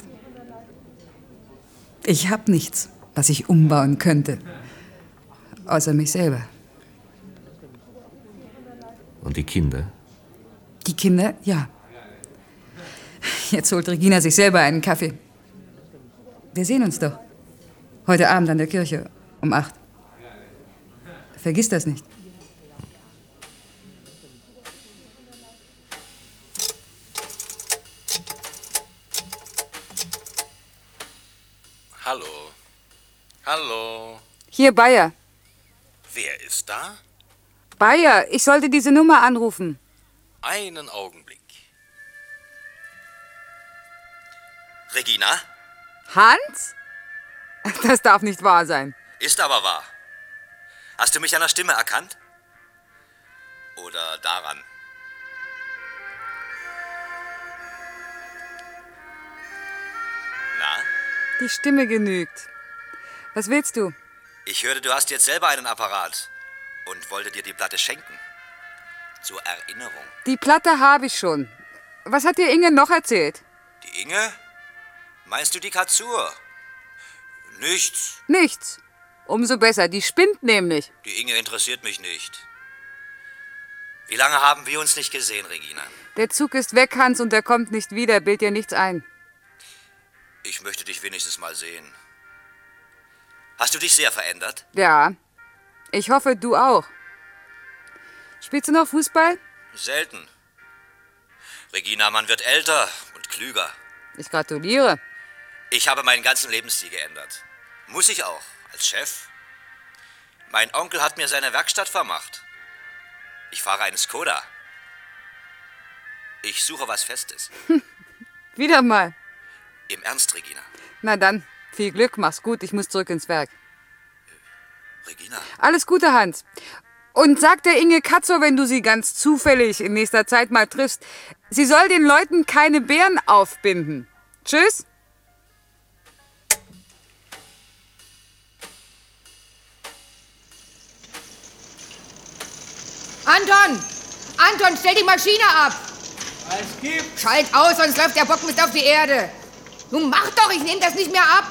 Ich hab nichts, was ich umbauen könnte. Außer mich selber. Und die Kinder? Die Kinder, ja. Jetzt holt Regina sich selber einen Kaffee. Wir sehen uns doch. Heute Abend an der Kirche um acht. Vergiss das nicht. Hallo. Hallo. Hier, Bayer. Wer ist da? Bayer, ich sollte diese Nummer anrufen. Einen Augenblick. Regina? Hans? Das darf nicht wahr sein. Ist aber wahr. Hast du mich an der Stimme erkannt? Oder daran? Na? Die Stimme genügt. Was willst du? Ich hörte, du hast jetzt selber einen Apparat und wollte dir die Platte schenken. Zur Erinnerung. Die Platte habe ich schon. Was hat dir Inge noch erzählt? Die Inge? Meinst du die Kazur? Nichts. Nichts. Umso besser. Die spinnt nämlich. Die Inge interessiert mich nicht. Wie lange haben wir uns nicht gesehen, Regina? Der Zug ist weg, Hans, und er kommt nicht wieder. Bild dir nichts ein. Ich möchte dich wenigstens mal sehen. Hast du dich sehr verändert? Ja. Ich hoffe, du auch. Spielst du noch Fußball? Selten. Regina, man wird älter und klüger. Ich gratuliere. Ich habe meinen ganzen Lebensstil geändert. Muss ich auch, als Chef. Mein Onkel hat mir seine Werkstatt vermacht. Ich fahre einen Skoda. Ich suche was Festes. Wieder mal. Im Ernst, Regina. Na dann, viel Glück, mach's gut, ich muss zurück ins Werk. Regina. Alles Gute, Hans. Und sag der Inge Katzow, wenn du sie ganz zufällig in nächster Zeit mal triffst, sie soll den Leuten keine Beeren aufbinden. Tschüss. Anton! Anton, stell die Maschine ab! Was gibt's? Schalt aus, sonst läuft der Bock bis auf die Erde. Nun mach doch, ich nehme das nicht mehr ab.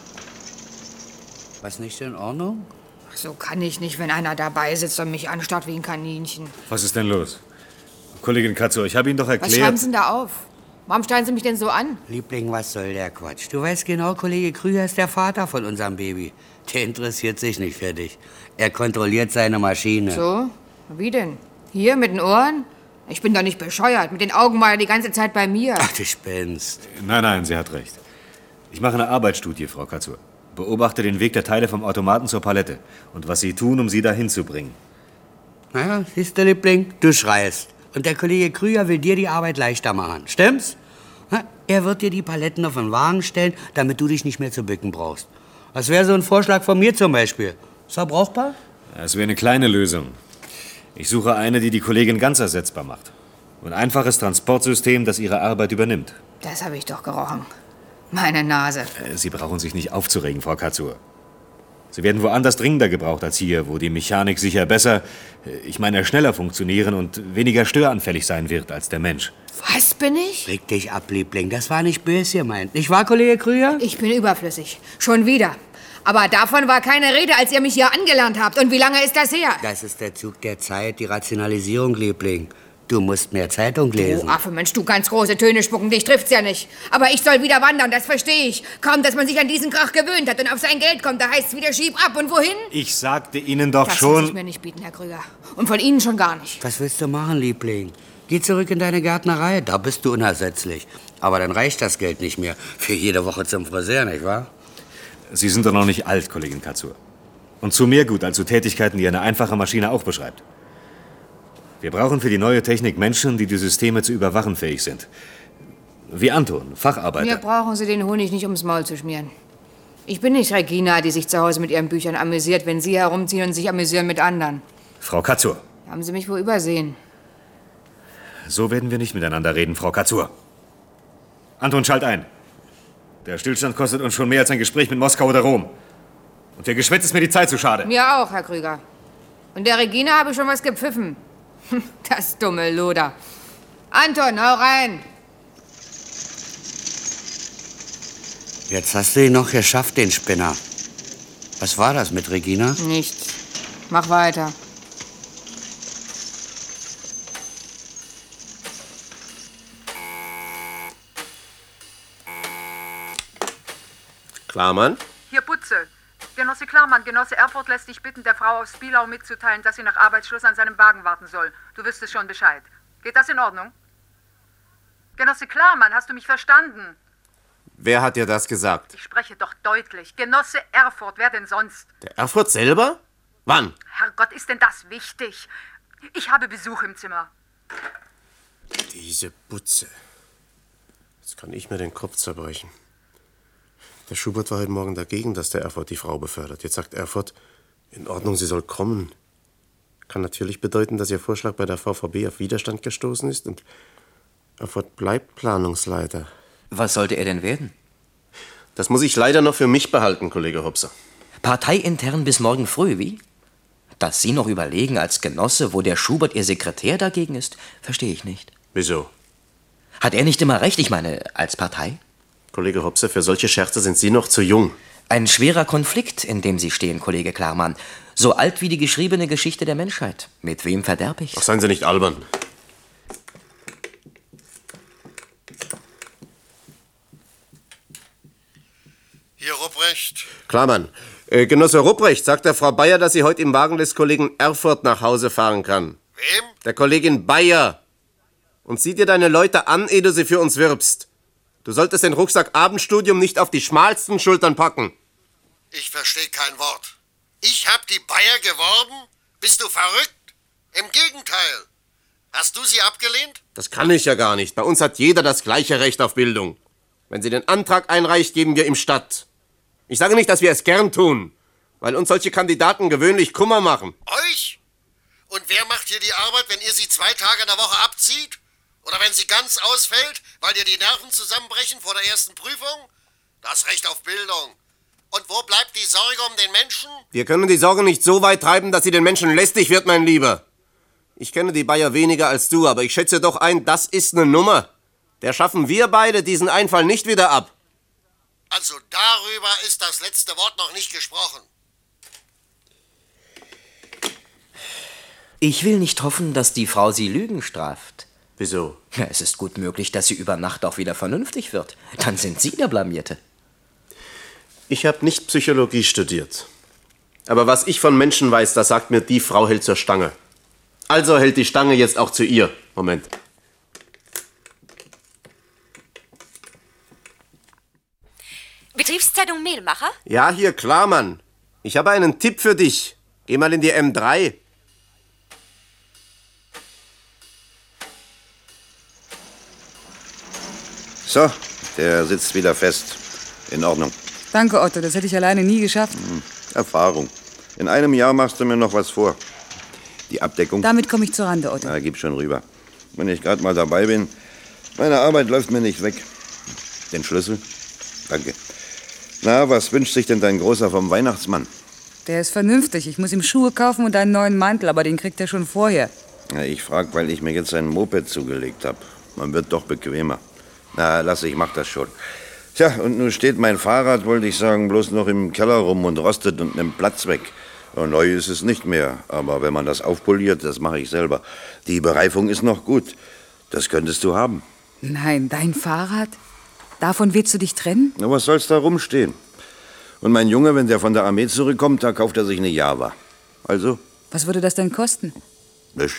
Was nicht in Ordnung? Ach, so kann ich nicht, wenn einer dabei sitzt und mich anstarrt wie ein Kaninchen. Was ist denn los? Kollegin Katzow, ich habe Ihnen doch erklärt... Was schreiben Sie denn da auf? Warum starren Sie mich denn so an? Liebling, was soll der Quatsch? Du weißt genau, Kollege Krüger ist der Vater von unserem Baby. Der interessiert sich nicht für dich. Er kontrolliert seine Maschine. So? Wie denn? Hier mit den Ohren? Ich bin doch nicht bescheuert. Mit den Augen war er die ganze Zeit bei mir. Ach, du spinnst. Nein, nein, sie hat recht. Ich mache eine Arbeitsstudie, Frau Katzow. Beobachte den Weg der Teile vom Automaten zur Palette und was Sie tun, um sie dahin zu bringen. Naja, siehst du, Liebling, du schreist. Und der Kollege Krüger will dir die Arbeit leichter machen. Stimmt's? Na, er wird dir die Paletten auf den Wagen stellen, damit du dich nicht mehr zu bücken brauchst. Das wäre so ein Vorschlag von mir zum Beispiel. Ist er brauchbar? Es wäre eine kleine Lösung. Ich suche eine, die die Kollegin ganz ersetzbar macht. Ein einfaches Transportsystem, das ihre Arbeit übernimmt. Das habe ich doch gerochen. Meine Nase. Sie brauchen sich nicht aufzuregen, Frau Katzow. Sie werden woanders dringender gebraucht als hier, wo die Mechanik sicher besser, ich meine schneller funktionieren und weniger störanfällig sein wird als der Mensch. Was bin ich? Reg dich ab, Liebling. Das war nicht böse gemeint. Nicht wahr, Kollege Krüger? Ich bin überflüssig. Schon wieder. Aber davon war keine Rede, als ihr mich hier angelernt habt. Und wie lange ist das her? Das ist der Zug der Zeit, die Rationalisierung, Liebling. Du musst mehr Zeitung lesen. Du Affe, Mensch, du kannst große Töne spucken, dich trifft's ja nicht. Aber ich soll wieder wandern, das verstehe ich. Kaum, dass man sich an diesen Krach gewöhnt hat und auf sein Geld kommt, da heißt's wieder schieb ab. Und wohin? Ich sagte Ihnen doch das schon... Das kann ich mir nicht bieten, Herr Krüger. Und von Ihnen schon gar nicht. Was willst du machen, Liebling? Geh zurück in deine Gärtnerei, da bist du unersetzlich. Aber dann reicht das Geld nicht mehr für jede Woche zum Friseur, nicht wahr? Sie sind doch noch nicht alt, Kollegin Katzur. Und zu mehr gut als zu Tätigkeiten, die eine einfache Maschine auch beschreibt. Wir brauchen für die neue Technik Menschen, die die Systeme zu überwachen fähig sind. Wie Anton, Facharbeiter. Mir brauchen Sie den Honig nicht ums Maul zu schmieren. Ich bin nicht Regina, die sich zu Hause mit ihren Büchern amüsiert, wenn Sie herumziehen und sich amüsieren mit anderen. Frau Katzur. Haben Sie mich wohl übersehen? So werden wir nicht miteinander reden, Frau Katzur. Anton, schalt ein. Der Stillstand kostet uns schon mehr als ein Gespräch mit Moskau oder Rom. Und der Geschwätz ist mir die Zeit zu schade. Mir auch, Herr Krüger. Und der Regina habe ich schon was gepfiffen. Das dumme Luder. Anton, hau rein! Jetzt hast du ihn noch geschafft, den Spinner. Was war das mit Regina? Nichts. Mach weiter. Klarmann? Hier Butze. Genosse Klarmann, Genosse Erfurt lässt dich bitten, der Frau aus Spielau mitzuteilen, dass sie nach Arbeitsschluss an seinem Wagen warten soll. Du wüsstest schon Bescheid. Geht das in Ordnung? Genosse Klarmann, hast du mich verstanden? Wer hat dir das gesagt? Ich spreche doch deutlich. Genosse Erfurt, wer denn sonst? Der Erfurt selber? Wann? Herrgott, ist denn das wichtig? Ich habe Besuch im Zimmer. Diese Butze. Jetzt kann ich mir den Kopf zerbrechen. Der Schubert war heute Morgen dagegen, dass der Erfurt die Frau befördert. Jetzt sagt Erfurt, in Ordnung, sie soll kommen. Kann natürlich bedeuten, dass ihr Vorschlag bei der V V B auf Widerstand gestoßen ist und Erfurt bleibt Planungsleiter. Was sollte er denn werden? Das muss ich leider noch für mich behalten, Kollege Hopser. Parteiintern bis morgen früh, wie? Dass Sie noch überlegen als Genosse, wo der Schubert Ihr Sekretär dagegen ist, verstehe ich nicht. Wieso? Hat er nicht immer recht, ich meine, als Partei? Kollege Hopser, für solche Scherze sind Sie noch zu jung. Ein schwerer Konflikt, in dem Sie stehen, Kollege Klarmann. So alt wie die geschriebene Geschichte der Menschheit. Mit wem verderb ich's? Ach, seien Sie nicht albern. Hier, Rupprecht. Klarmann. Äh, Genosse Rupprecht, sagt der Frau Bayer, dass sie heute im Wagen des Kollegen Erfurt nach Hause fahren kann. Wem? Der Kollegin Bayer. Und sieh dir deine Leute an, ehe du sie für uns wirbst. Du solltest den Rucksack Abendstudium nicht auf die schmalsten Schultern packen. Ich verstehe kein Wort. Ich hab die Bayer geworben? Bist du verrückt? Im Gegenteil. Hast du sie abgelehnt? Das kann ich ja gar nicht. Bei uns hat jeder das gleiche Recht auf Bildung. Wenn sie den Antrag einreicht, geben wir ihm statt. Ich sage nicht, dass wir es gern tun, weil uns solche Kandidaten gewöhnlich Kummer machen. Euch? Und wer macht hier die Arbeit, wenn ihr sie zwei Tage in der Woche abzieht? Oder wenn sie ganz ausfällt, weil dir die Nerven zusammenbrechen vor der ersten Prüfung? Das Recht auf Bildung. Und wo bleibt die Sorge um den Menschen? Wir können die Sorge nicht so weit treiben, dass sie den Menschen lästig wird, mein Lieber. Ich kenne die Bayer weniger als du, aber ich schätze doch ein, das ist eine Nummer. Der schaffen wir beide diesen Einfall nicht wieder ab. Also darüber ist das letzte Wort noch nicht gesprochen. Ich will nicht hoffen, dass die Frau Sie Lügen straft. Wieso? Ja, es ist gut möglich, dass sie über Nacht auch wieder vernünftig wird. Dann sind Sie der Blamierte. Ich habe nicht Psychologie studiert. Aber was ich von Menschen weiß, das sagt mir, die Frau hält zur Stange. Also hält die Stange jetzt auch zu ihr. Moment. Betriebszeitung Mehlmacher? Ja, hier, Klarmann. Ich habe einen Tipp für dich. Geh mal in die M drei. So, der sitzt wieder fest. In Ordnung. Danke, Otto, das hätte ich alleine nie geschafft. Hm, Erfahrung. In einem Jahr machst du mir noch was vor. Die Abdeckung. Damit komme ich zur Rande, Otto. Na, gib schon rüber. Wenn ich gerade mal dabei bin. Meine Arbeit läuft mir nicht weg. Den Schlüssel? Danke. Na, was wünscht sich denn dein Großer vom Weihnachtsmann? Der ist vernünftig. Ich muss ihm Schuhe kaufen und einen neuen Mantel, aber den kriegt er schon vorher. Na, ich frag, weil ich mir jetzt ein Moped zugelegt habe. Man wird doch bequemer. Na, lass, ich mach das schon. Tja, und nun steht mein Fahrrad, wollte ich sagen, bloß noch im Keller rum und rostet und nimmt Platz weg. Und neu ist es nicht mehr, aber wenn man das aufpoliert, das mache ich selber. Die Bereifung ist noch gut. Das könntest du haben. Nein, dein Fahrrad? Davon willst du dich trennen? Na, was soll's da rumstehen? Und mein Junge, wenn der von der Armee zurückkommt, da kauft er sich eine Java. Also? Was würde das denn kosten? Nicht.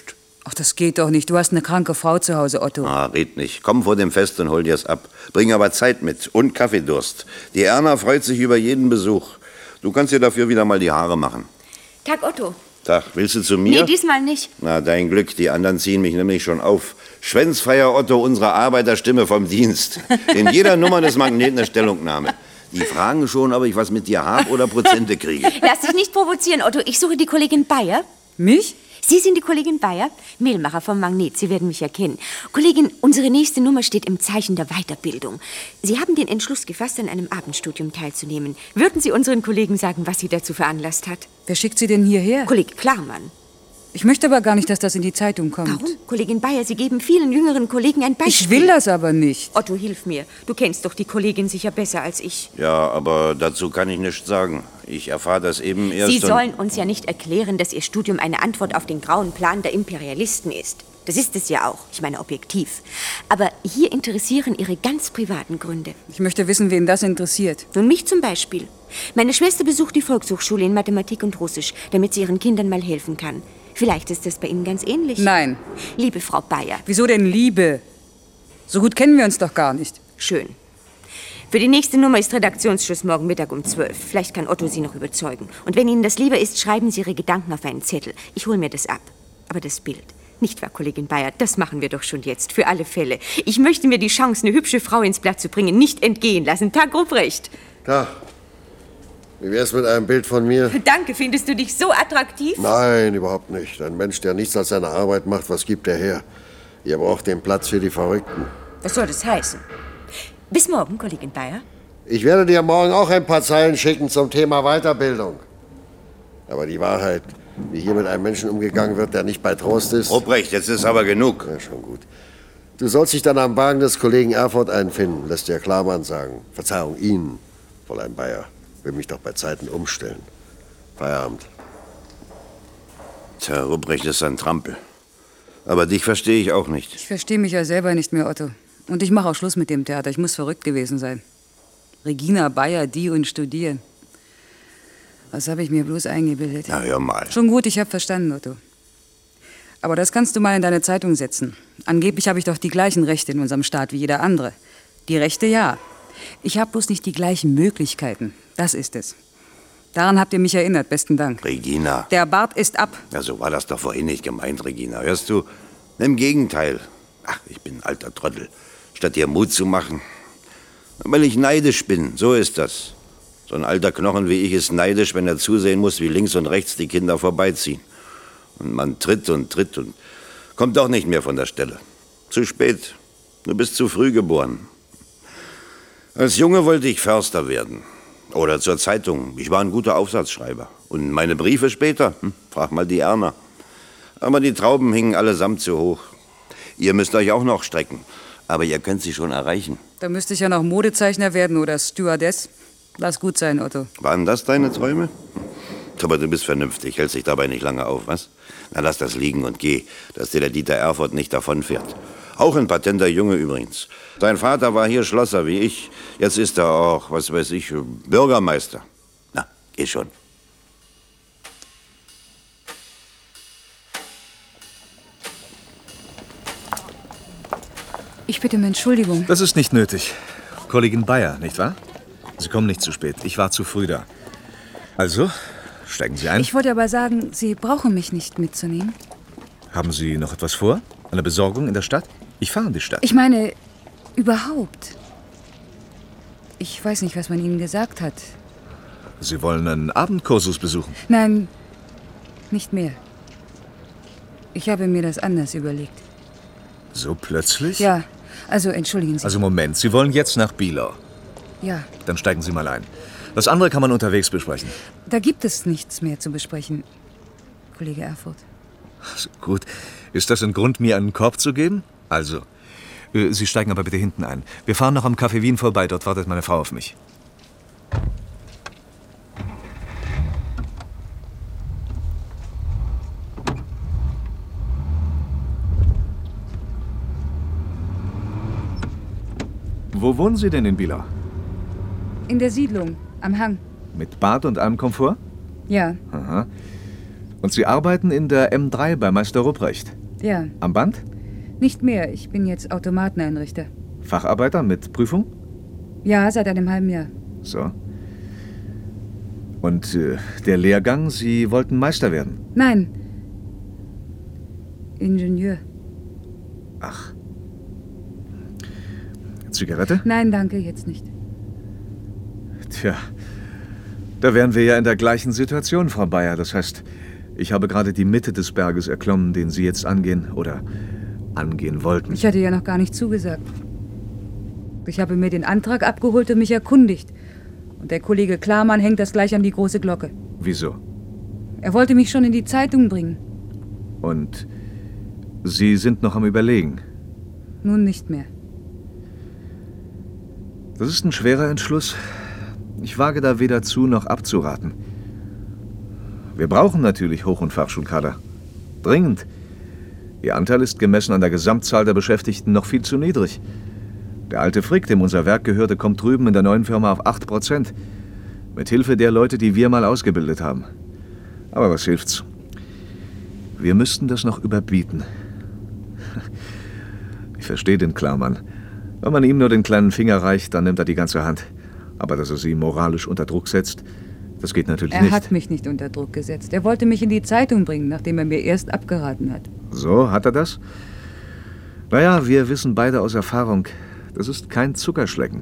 Ach, das geht doch nicht. Du hast eine kranke Frau zu Hause, Otto. Ah, red nicht. Komm vor dem Fest und hol dir's ab. Bring aber Zeit mit und Kaffeedurst. Die Erna freut sich über jeden Besuch. Du kannst dir dafür wieder mal die Haare machen. Tag, Otto. Tag, willst du zu mir? Nee, diesmal nicht. Na, dein Glück. Die anderen ziehen mich nämlich schon auf. Schwänzfreier Otto, unsere Arbeiterstimme vom Dienst. In jeder Nummer des Magneten eine Stellungnahme. Die fragen schon, ob ich was mit dir hab oder Prozente kriege. Lass dich nicht provozieren, Otto. Ich suche die Kollegin Bayer. Mich? Sie sind die Kollegin Bayer, Mehlmacher vom Magnet. Sie werden mich erkennen. Kollegin, unsere nächste Nummer steht im Zeichen der Weiterbildung. Sie haben den Entschluss gefasst, an einem Abendstudium teilzunehmen. Würden Sie unseren Kollegen sagen, was Sie dazu veranlasst hat? Wer schickt Sie denn hierher? Kollege Klarmann. Ich möchte aber gar nicht, dass das in die Zeitung kommt. Warum? Kollegin Bayer, Sie geben vielen jüngeren Kollegen ein Beispiel. Ich will das aber nicht. Otto, hilf mir. Du kennst doch die Kollegin sicher besser als ich. Ja, aber dazu kann ich nichts sagen. Ich erfahre das eben erst. Sie sollen uns ja nicht erklären, dass Ihr Studium eine Antwort auf den grauen Plan der Imperialisten ist. Das ist es ja auch. Ich meine objektiv. Aber hier interessieren Ihre ganz privaten Gründe. Ich möchte wissen, wen das interessiert. Nun, mich zum Beispiel. Meine Schwester besucht die Volkshochschule in Mathematik und Russisch, damit sie ihren Kindern mal helfen kann. Vielleicht ist das bei Ihnen ganz ähnlich. Nein. Liebe Frau Bayer. Wieso denn Liebe? So gut kennen wir uns doch gar nicht. Schön. Für die nächste Nummer ist Redaktionsschluss morgen Mittag um zwölf. Vielleicht kann Otto Sie noch überzeugen. Und wenn Ihnen das lieber ist, schreiben Sie Ihre Gedanken auf einen Zettel. Ich hole mir das ab. Aber das Bild, nicht wahr, Kollegin Bayer? Das machen wir doch schon jetzt, für alle Fälle. Ich möchte mir die Chance, eine hübsche Frau ins Blatt zu bringen, nicht entgehen lassen. Tag Ruprecht. Tag. Wie wär's mit einem Bild von mir? Danke, findest du dich so attraktiv? Nein, überhaupt nicht. Ein Mensch, der nichts als seine Arbeit macht, was gibt er her? Ihr braucht den Platz für die Verrückten. Was soll das heißen? Bis morgen, Kollegin Bayer. Ich werde dir morgen auch ein paar Zeilen schicken zum Thema Weiterbildung. Aber die Wahrheit, wie hier mit einem Menschen umgegangen wird, der nicht bei Trost ist... Ruprecht, jetzt ist aber genug. Ja, schon gut. Du sollst dich dann am Wagen des Kollegen Erfurt einfinden, lässt dir Klarmann sagen. Verzeihung, Ihnen, Fräulein Bayer. Will mich doch bei Zeiten umstellen. Feierabend. Tja, Ruprecht ist ein Trampel. Aber dich verstehe ich auch nicht. Ich verstehe mich ja selber nicht mehr, Otto. Und ich mache auch Schluss mit dem Theater. Ich muss verrückt gewesen sein. Regina Bayer, die und studieren. Was habe ich mir bloß eingebildet? Na, hör mal. Schon gut, ich habe verstanden, Otto. Aber das kannst du mal in deine Zeitung setzen. Angeblich habe ich doch die gleichen Rechte in unserem Staat wie jeder andere. Die Rechte ja. Ich habe bloß nicht die gleichen Möglichkeiten. Das ist es. Daran habt ihr mich erinnert. Besten Dank. Regina. Der Bart ist ab. Ja, so war das doch vorhin nicht gemeint, Regina. Hörst du? Im Gegenteil. Ach, ich bin ein alter Trottel. Statt dir Mut zu machen. Weil ich neidisch bin. So ist das. So ein alter Knochen wie ich ist neidisch, wenn er zusehen muss, wie links und rechts die Kinder vorbeiziehen. Und man tritt und tritt und kommt doch nicht mehr von der Stelle. Zu spät. Du bist zu früh geboren. Als Junge wollte ich Förster werden. Oder zur Zeitung. Ich war ein guter Aufsatzschreiber. Und meine Briefe später? Hm, frag mal die Erna. Aber die Trauben hingen allesamt zu hoch. Ihr müsst euch auch noch strecken. Aber ihr könnt sie schon erreichen. Da müsste ich ja noch Modezeichner werden oder Stewardess. Lass gut sein, Otto. Waren das deine Träume? Aber du bist vernünftig, hältst dich dabei nicht lange auf, was? Na, lass das liegen und geh, dass dir der Dieter Erfurt nicht davonfährt. Auch ein patenter Junge übrigens. Sein Vater war hier Schlosser wie ich. Jetzt ist er auch, was weiß ich, Bürgermeister. Na, geh schon. Ich bitte um Entschuldigung. Das ist nicht nötig. Kollegin Bayer, nicht wahr? Sie kommen nicht zu spät. Ich war zu früh da. Also, steigen Sie ein. Ich wollte aber sagen, Sie brauchen mich nicht mitzunehmen. Haben Sie noch etwas vor? Eine Besorgung in der Stadt? Ich fahre in die Stadt. Ich meine, überhaupt. Ich weiß nicht, was man Ihnen gesagt hat. Sie wollen einen Abendkursus besuchen? Nein, nicht mehr. Ich habe mir das anders überlegt. So plötzlich? Ja, also entschuldigen Sie. Also Moment, Sie wollen jetzt nach Bielau. Ja, Dann steigen Sie mal ein. Das andere kann man unterwegs besprechen. da gibt es nichts mehr zu besprechen, Kollege Erfurt. Also gut. Ist das ein Grund, mir einen Korb zu geben? Also, äh, Sie steigen aber bitte hinten ein. Wir fahren noch am Café Wien vorbei. Dort wartet meine Frau auf mich. Wo wohnen Sie denn in Bielau? In der Siedlung, am Hang. Mit Bad und allem Komfort? Ja, Aha. Und Sie arbeiten in der M drei bei Meister Ruprecht? Ja. Am Band? Nicht mehr. Ich bin jetzt Automateneinrichter. Facharbeiter mit Prüfung? Ja, seit einem halben Jahr. So. Und äh, der Lehrgang, Sie wollten Meister werden? Nein. Ingenieur. Ach. Zigarette? Nein, danke, jetzt nicht. Tja, da wären wir ja in der gleichen Situation, Frau Bayer. Das heißt, ich habe gerade die Mitte des Berges erklommen, den Sie jetzt angehen oder angehen wollten. Ich hatte ja noch gar nicht zugesagt. Ich habe mir den Antrag abgeholt und mich erkundigt. Und der Kollege Klarmann hängt das gleich an die große Glocke. Wieso? Er wollte mich schon in die Zeitung bringen. Und Sie sind noch am Überlegen? Nun nicht mehr. Das ist ein schwerer Entschluss. Ich wage da weder zu noch abzuraten. Wir brauchen natürlich Hoch- und Fachschulkader. Dringend. Ihr Anteil ist gemessen an der Gesamtzahl der Beschäftigten noch viel zu niedrig. Der alte Frick, dem unser Werk gehörte, kommt drüben in der neuen Firma auf acht Prozent. Mit Hilfe der Leute, die wir mal ausgebildet haben. Aber was hilft's? Wir müssten das noch überbieten. Ich verstehe den Klarmann. Wenn man ihm nur den kleinen Finger reicht, dann nimmt er die ganze Hand. Aber dass er sie moralisch unter Druck setzt, das geht natürlich er nicht. Er hat mich nicht unter Druck gesetzt. Er wollte mich in die Zeitung bringen, nachdem er mir erst abgeraten hat. So, hat er das? Naja, wir wissen beide aus Erfahrung, das ist kein Zuckerschlecken.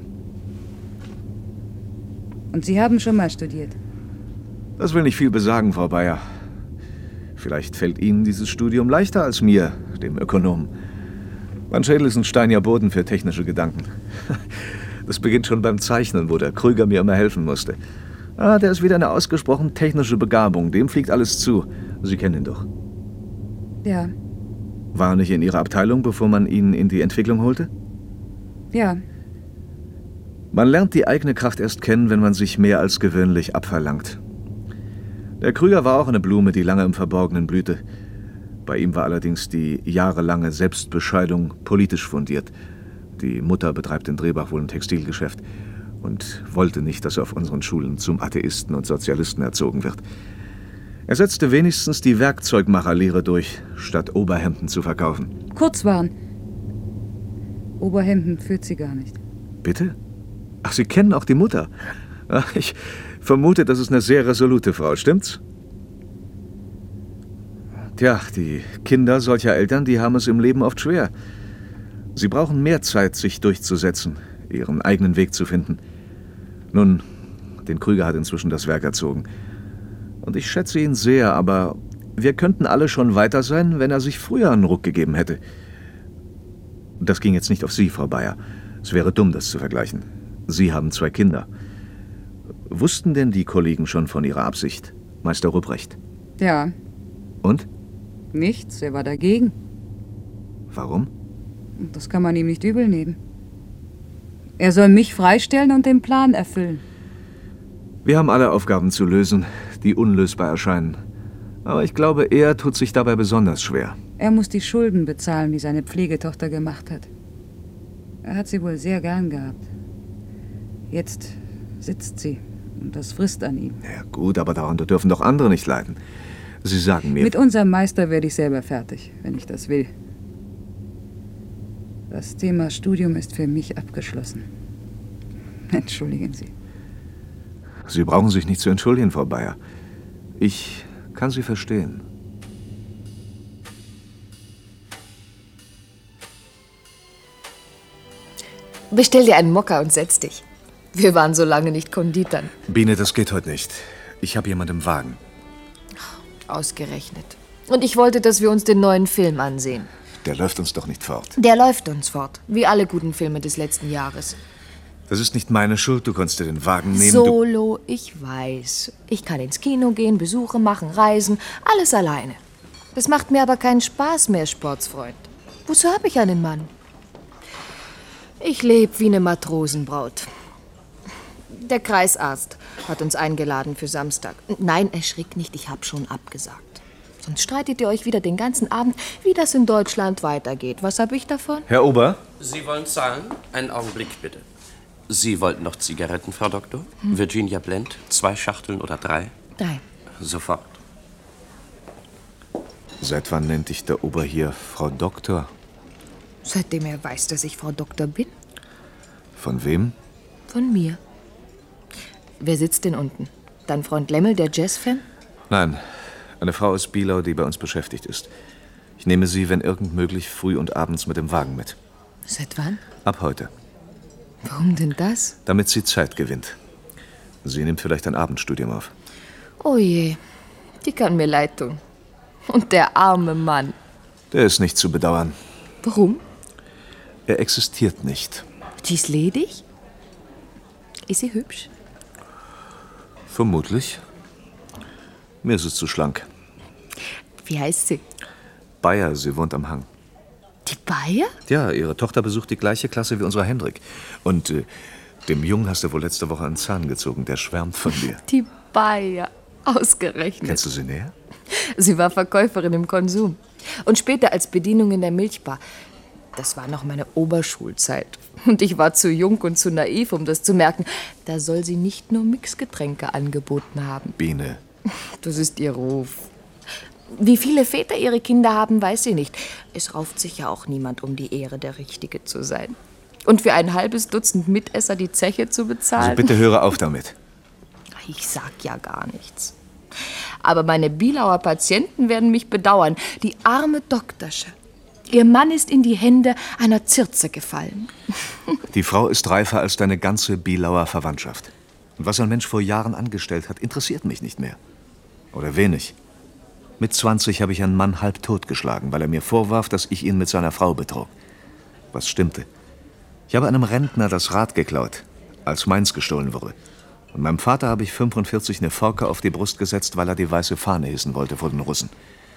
Und Sie haben schon mal studiert? Das will nicht viel besagen, Frau Bayer. Vielleicht fällt Ihnen dieses Studium leichter als mir, dem Ökonom. Mein Schädel ist ein steiniger Boden für technische Gedanken. Das beginnt schon beim Zeichnen, wo der Krüger mir immer helfen musste. Ah, der ist wieder eine ausgesprochen technische Begabung. Dem fliegt alles zu. Sie kennen ihn doch. Ja. War er nicht in Ihrer Abteilung, bevor man ihn in die Entwicklung holte? Ja. Man lernt die eigene Kraft erst kennen, wenn man sich mehr als gewöhnlich abverlangt. Der Krüger war auch eine Blume, die lange im Verborgenen blühte. Bei ihm war allerdings die jahrelange Selbstbescheidung politisch fundiert. Die Mutter betreibt in Drehbach wohl ein Textilgeschäft und wollte nicht, dass er auf unseren Schulen zum Atheisten und Sozialisten erzogen wird. Er setzte wenigstens die Werkzeugmacherlehre durch, statt Oberhemden zu verkaufen. Kurzwaren. Oberhemden führt sie gar nicht. Bitte? Ach, Sie kennen auch die Mutter. Ach, ich vermute, das ist eine sehr resolute Frau, stimmt's? Tja, die Kinder solcher Eltern, die haben es im Leben oft schwer. Sie brauchen mehr Zeit, sich durchzusetzen, ihren eigenen Weg zu finden. Nun, den Krüger hat inzwischen das Werk erzogen. Und ich schätze ihn sehr, aber wir könnten alle schon weiter sein, wenn er sich früher einen Ruck gegeben hätte. Das ging jetzt nicht auf Sie, Frau Bayer. Es wäre dumm, das zu vergleichen. Sie haben zwei Kinder. Wussten denn die Kollegen schon von Ihrer Absicht, Meister Rupprecht? Ja. Und? Nichts, er war dagegen. Warum? Das kann man ihm nicht übel nehmen. Er soll mich freistellen und den Plan erfüllen. Wir haben alle Aufgaben zu lösen, die unlösbar erscheinen. Aber ich glaube, er tut sich dabei besonders schwer. Er muss die Schulden bezahlen, die seine Pflegetochter gemacht hat. Er hat sie wohl sehr gern gehabt. Jetzt sitzt sie und das frisst an ihm. Ja gut, aber darunter dürfen doch andere nicht leiden. Sie sagen mir... Mit unserem Meister werde ich selber fertig, wenn ich das will. Das Thema Studium ist für mich abgeschlossen. Entschuldigen Sie. Sie brauchen sich nicht zu entschuldigen, Frau Bayer. Ich kann Sie verstehen. Bestell dir einen Mokka und setz dich. Wir waren so lange nicht Konditern. Biene, das geht heute nicht. Ich habe jemanden im Wagen. Ausgerechnet. Und ich wollte, dass wir uns den neuen Film ansehen. Der läuft uns doch nicht fort. Der läuft uns fort, wie alle guten Filme des letzten Jahres. Das ist nicht meine Schuld, du konntest dir den Wagen nehmen. Solo, ich weiß. Ich kann ins Kino gehen, Besuche machen, reisen, alles alleine. Das macht mir aber keinen Spaß mehr, Sportsfreund. Wozu habe ich einen Mann? Ich lebe wie eine Matrosenbraut. Der Kreisarzt hat uns eingeladen für Samstag. Nein, erschrick nicht, ich habe schon abgesagt. Sonst streitet ihr euch wieder den ganzen Abend, wie das in Deutschland weitergeht. Was habe ich davon? Herr Ober? Sie wollen zahlen? Einen Augenblick, bitte. Sie wollten noch Zigaretten, Frau Doktor? Hm. Virginia Blend, zwei Schachteln oder drei? Drei. Sofort. Seit wann nennt dich der Ober hier Frau Doktor? Seitdem er weiß, dass ich Frau Doktor bin. Von wem? Von mir. Wer sitzt denn unten? Dein Freund Lemmel, der Jazzfan? Nein, eine Frau aus Bielau, die bei uns beschäftigt ist. Ich nehme sie, wenn irgend möglich, früh und abends mit dem Wagen mit. Seit wann? Ab heute. Warum denn das? Damit sie Zeit gewinnt. Sie nimmt vielleicht ein Abendstudium auf. Oh je, die kann mir leid tun. Und der arme Mann. Der ist nicht zu bedauern. Warum? Er existiert nicht. Die ist ledig? Ist sie hübsch? Vermutlich. Mir ist es zu schlank. Wie heißt sie? Bayer, sie wohnt am Hang. Die Bayer? Ja, ihre Tochter besucht die gleiche Klasse wie unser Hendrik. Und äh, dem Jungen hast du wohl letzte Woche einen Zahn gezogen. Der schwärmt von dir. Die Bayer. Ausgerechnet. Kennst du sie näher? Sie war Verkäuferin im Konsum. Und später als Bedienung in der Milchbar. Das war noch meine Oberschulzeit. Und ich war zu jung und zu naiv, um das zu merken. Da soll sie nicht nur Mixgetränke angeboten haben. Biene. Das ist ihr Ruf. Wie viele Väter ihre Kinder haben, weiß sie nicht. Es rauft sich ja auch niemand um die Ehre, der Richtige zu sein. Und für ein halbes Dutzend Mitesser die Zeche zu bezahlen? Also bitte höre auf damit. Ich sag ja gar nichts. Aber meine Bielauer Patienten werden mich bedauern. Die arme Doktorsche. Ihr Mann ist in die Hände einer Circe gefallen. Die Frau ist reifer als deine ganze Bielauer Verwandtschaft. Und was ein Mensch vor Jahren angestellt hat, interessiert mich nicht mehr. Oder wenig. Mit zwanzig habe ich einen Mann halb totgeschlagen, weil er mir vorwarf, dass ich ihn mit seiner Frau betrog. Was stimmte? Ich habe einem Rentner das Rad geklaut, als meins gestohlen wurde. Und meinem Vater habe ich fünfundvierzig eine Forke auf die Brust gesetzt, weil er die weiße Fahne hissen wollte vor den Russen.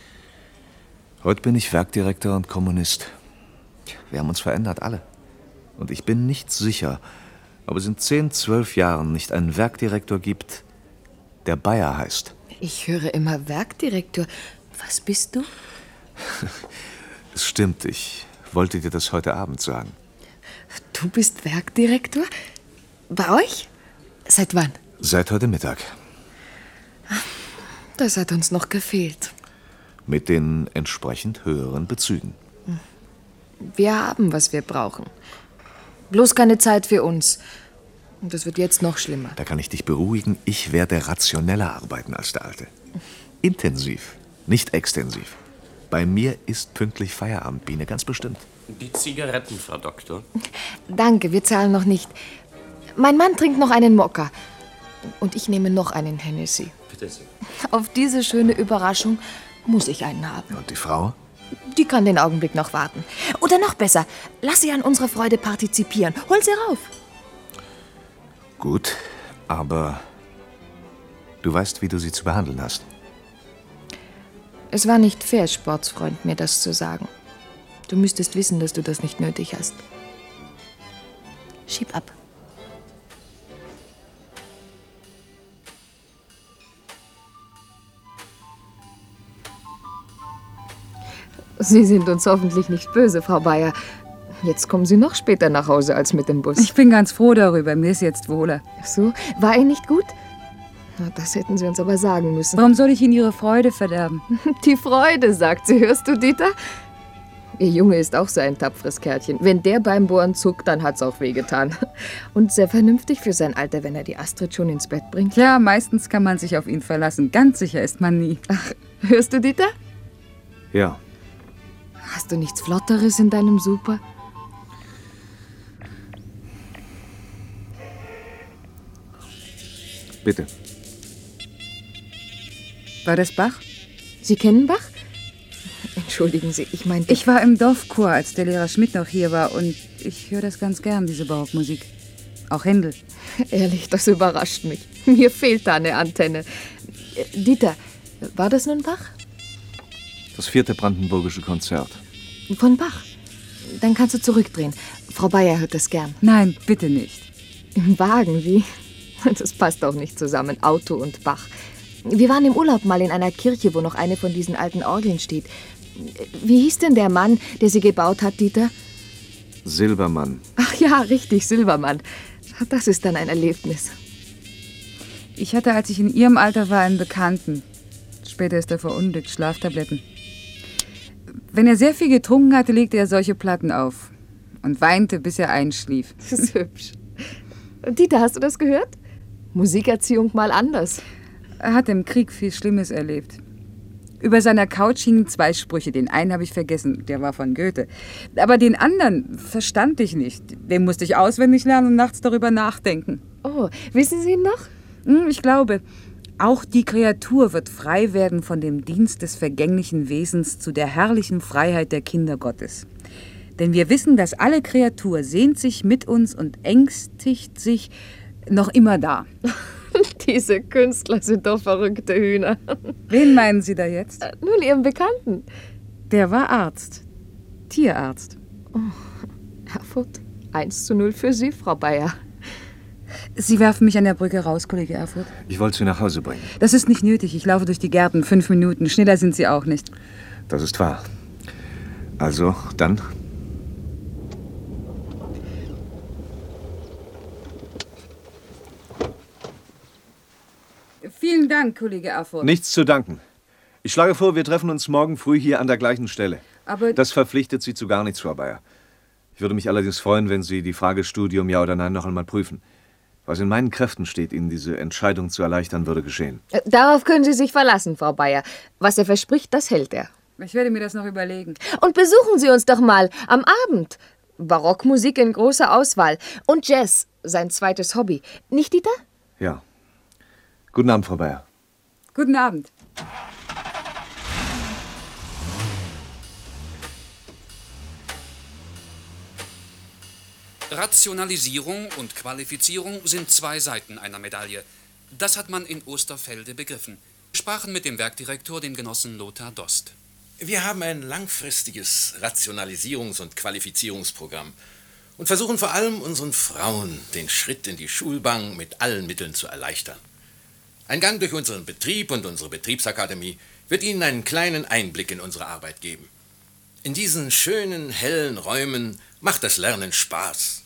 Heute bin ich Werkdirektor und Kommunist. Wir haben uns verändert, alle. Und ich bin nicht sicher, ob es in zehn, zwölf Jahren nicht einen Werkdirektor gibt, der Bayer heißt. Ich höre immer Werkdirektor. Was bist du? Es stimmt, ich wollte dir das heute Abend sagen. Du bist Werkdirektor? Bei euch? Seit wann? Seit heute Mittag. Das hat uns noch gefehlt. Mit den entsprechend höheren Bezügen. Wir haben, was wir brauchen. Bloß keine Zeit für uns. Und das wird jetzt noch schlimmer. Da kann ich dich beruhigen, ich werde rationeller arbeiten als der Alte. Intensiv, nicht extensiv. Bei mir ist pünktlich Feierabend, Biene, ganz bestimmt. Die Zigaretten, Frau Doktor. Danke, wir zahlen noch nicht. Mein Mann trinkt noch einen Mokka. Und ich nehme noch einen Hennessy. Bitte sehr. Auf diese schöne Überraschung muss ich einen haben. Und die Frau? Die kann den Augenblick noch warten. Oder noch besser, lass sie an unserer Freude partizipieren. Hol sie rauf. Gut, aber du weißt, wie du sie zu behandeln hast. Es war nicht fair, Sportsfreund, mir das zu sagen. Du müsstest wissen, dass du das nicht nötig hast. Schieb ab. Sie sind uns hoffentlich nicht böse, Frau Bayer. Jetzt kommen Sie noch später nach Hause als mit dem Bus. Ich bin ganz froh darüber. Mir ist jetzt wohler. Ach so, war Ihnen nicht gut? Na, das hätten Sie uns aber sagen müssen. Warum soll ich Ihnen Ihre Freude verderben? Die Freude, sagt sie. Hörst du, Dieter? Ihr Junge ist auch so ein tapferes Kerlchen. Wenn der beim Bohren zuckt, dann hat's auch wehgetan. Und sehr vernünftig für sein Alter, wenn er die Astrid schon ins Bett bringt. Ja, meistens kann man sich auf ihn verlassen. Ganz sicher ist man nie. Ach, hörst du, Dieter? Ja. Hast du nichts Flotteres in deinem Super? Bitte. War das Bach? Sie kennen Bach? Entschuldigen Sie, ich meinte... Ich war im Dorfchor, als der Lehrer Schmidt noch hier war. Und ich höre das ganz gern, diese Barockmusik. Auch Händel. Ehrlich, das überrascht mich. Mir fehlt da eine Antenne. Dieter, war das nun Bach? Das vierte brandenburgische Konzert. Von Bach? Dann kannst du zurückdrehen. Frau Bayer hört das gern. Nein, bitte nicht. Im Wagen, wie? Das passt auch nicht zusammen, Auto und Bach. Wir waren im Urlaub mal in einer Kirche, wo noch eine von diesen alten Orgeln steht. Wie hieß denn der Mann, der sie gebaut hat, Dieter? Silbermann. Ach ja, richtig, Silbermann. Das ist dann ein Erlebnis. Ich hatte, als ich in Ihrem Alter war, einen Bekannten. Später ist er verunglückt, Schlaftabletten. Wenn er sehr viel getrunken hatte, legte er solche Platten auf und weinte, bis er einschlief. Das ist hübsch. Dieter, hast du das gehört? Musikerziehung mal anders. Er hat im Krieg viel Schlimmes erlebt. Über seiner Couch hingen zwei Sprüche. Den einen habe ich vergessen, der war von Goethe. Aber den anderen verstand ich nicht. Den musste ich auswendig lernen und nachts darüber nachdenken. Oh, wissen Sie ihn noch? Hm, ich glaube, auch die Kreatur wird frei werden von dem Dienst des vergänglichen Wesens zu der herrlichen Freiheit der Kinder Gottes. Denn wir wissen, dass alle Kreatur sehnt sich mit uns und ängstigt sich noch immer da. Diese Künstler sind doch verrückte Hühner. Wen meinen Sie da jetzt? Äh, nun, Ihren Bekannten. Der war Arzt. Tierarzt. Oh, Erfurt, eins zu null für Sie, Frau Bayer. Sie werfen mich an der Brücke raus, Kollege Erfurt. Ich wollte Sie nach Hause bringen. Das ist nicht nötig. Ich laufe durch die Gärten. Fünf Minuten. Schneller sind Sie auch nicht. Das ist wahr. Also, dann. Vielen Dank, Kollege Erfurt. Nichts zu danken. Ich schlage vor, wir treffen uns morgen früh hier an der gleichen Stelle. Aber das verpflichtet Sie zu gar nichts, Frau Bayer. Ich würde mich allerdings freuen, wenn Sie die Frage Studium Ja oder Nein noch einmal prüfen. Was in meinen Kräften steht, Ihnen diese Entscheidung zu erleichtern, würde geschehen. Darauf können Sie sich verlassen, Frau Bayer. Was er verspricht, das hält er. Ich werde mir das noch überlegen. Und besuchen Sie uns doch mal am Abend. Barockmusik in großer Auswahl. Und Jazz, sein zweites Hobby. Nicht, Dieter? Ja. Guten Abend, Frau Bayer. Guten Abend. Rationalisierung und Qualifizierung sind zwei Seiten einer Medaille. Das hat man in Osterfelde begriffen. Wir sprachen mit dem Werkdirektor, dem Genossen Lothar Dost. Wir haben ein langfristiges Rationalisierungs- und Qualifizierungsprogramm und versuchen vor allem unseren Frauen den Schritt in die Schulbank mit allen Mitteln zu erleichtern. Ein Gang durch unseren Betrieb und unsere Betriebsakademie wird Ihnen einen kleinen Einblick in unsere Arbeit geben. In diesen schönen, hellen Räumen macht das Lernen Spaß.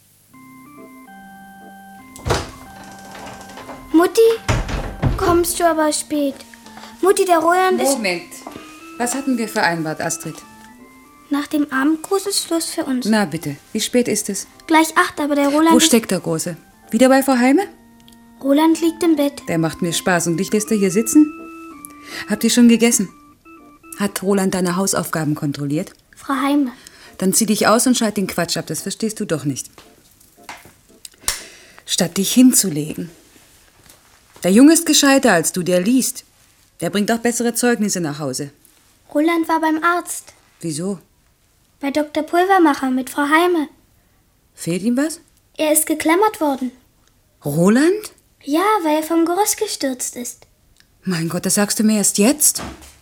Mutti, kommst du aber spät. Mutti, der Roland ist... Moment. Was hatten wir vereinbart, Astrid? Nach dem Abendgruß ist Schluss für uns. Na bitte, wie spät ist es? Gleich acht, aber der Roland... Wo steckt der Große? Wieder bei Frau Heime? Roland liegt im Bett. Der macht mir Spaß und dich lässt er hier sitzen? Habt ihr schon gegessen? Hat Roland deine Hausaufgaben kontrolliert? Frau Heime. Dann zieh dich aus und schalt den Quatsch ab, das verstehst du doch nicht. Statt dich hinzulegen. Der Junge ist gescheiter als du, der liest. Der bringt auch bessere Zeugnisse nach Hause. Roland war beim Arzt. Wieso? Bei Doktor Pulvermacher mit Frau Heime. Fehlt ihm was? Er ist geklemmert worden. Roland? Ja, weil er vom Gerüst gestürzt ist. Mein Gott, das sagst du mir erst jetzt?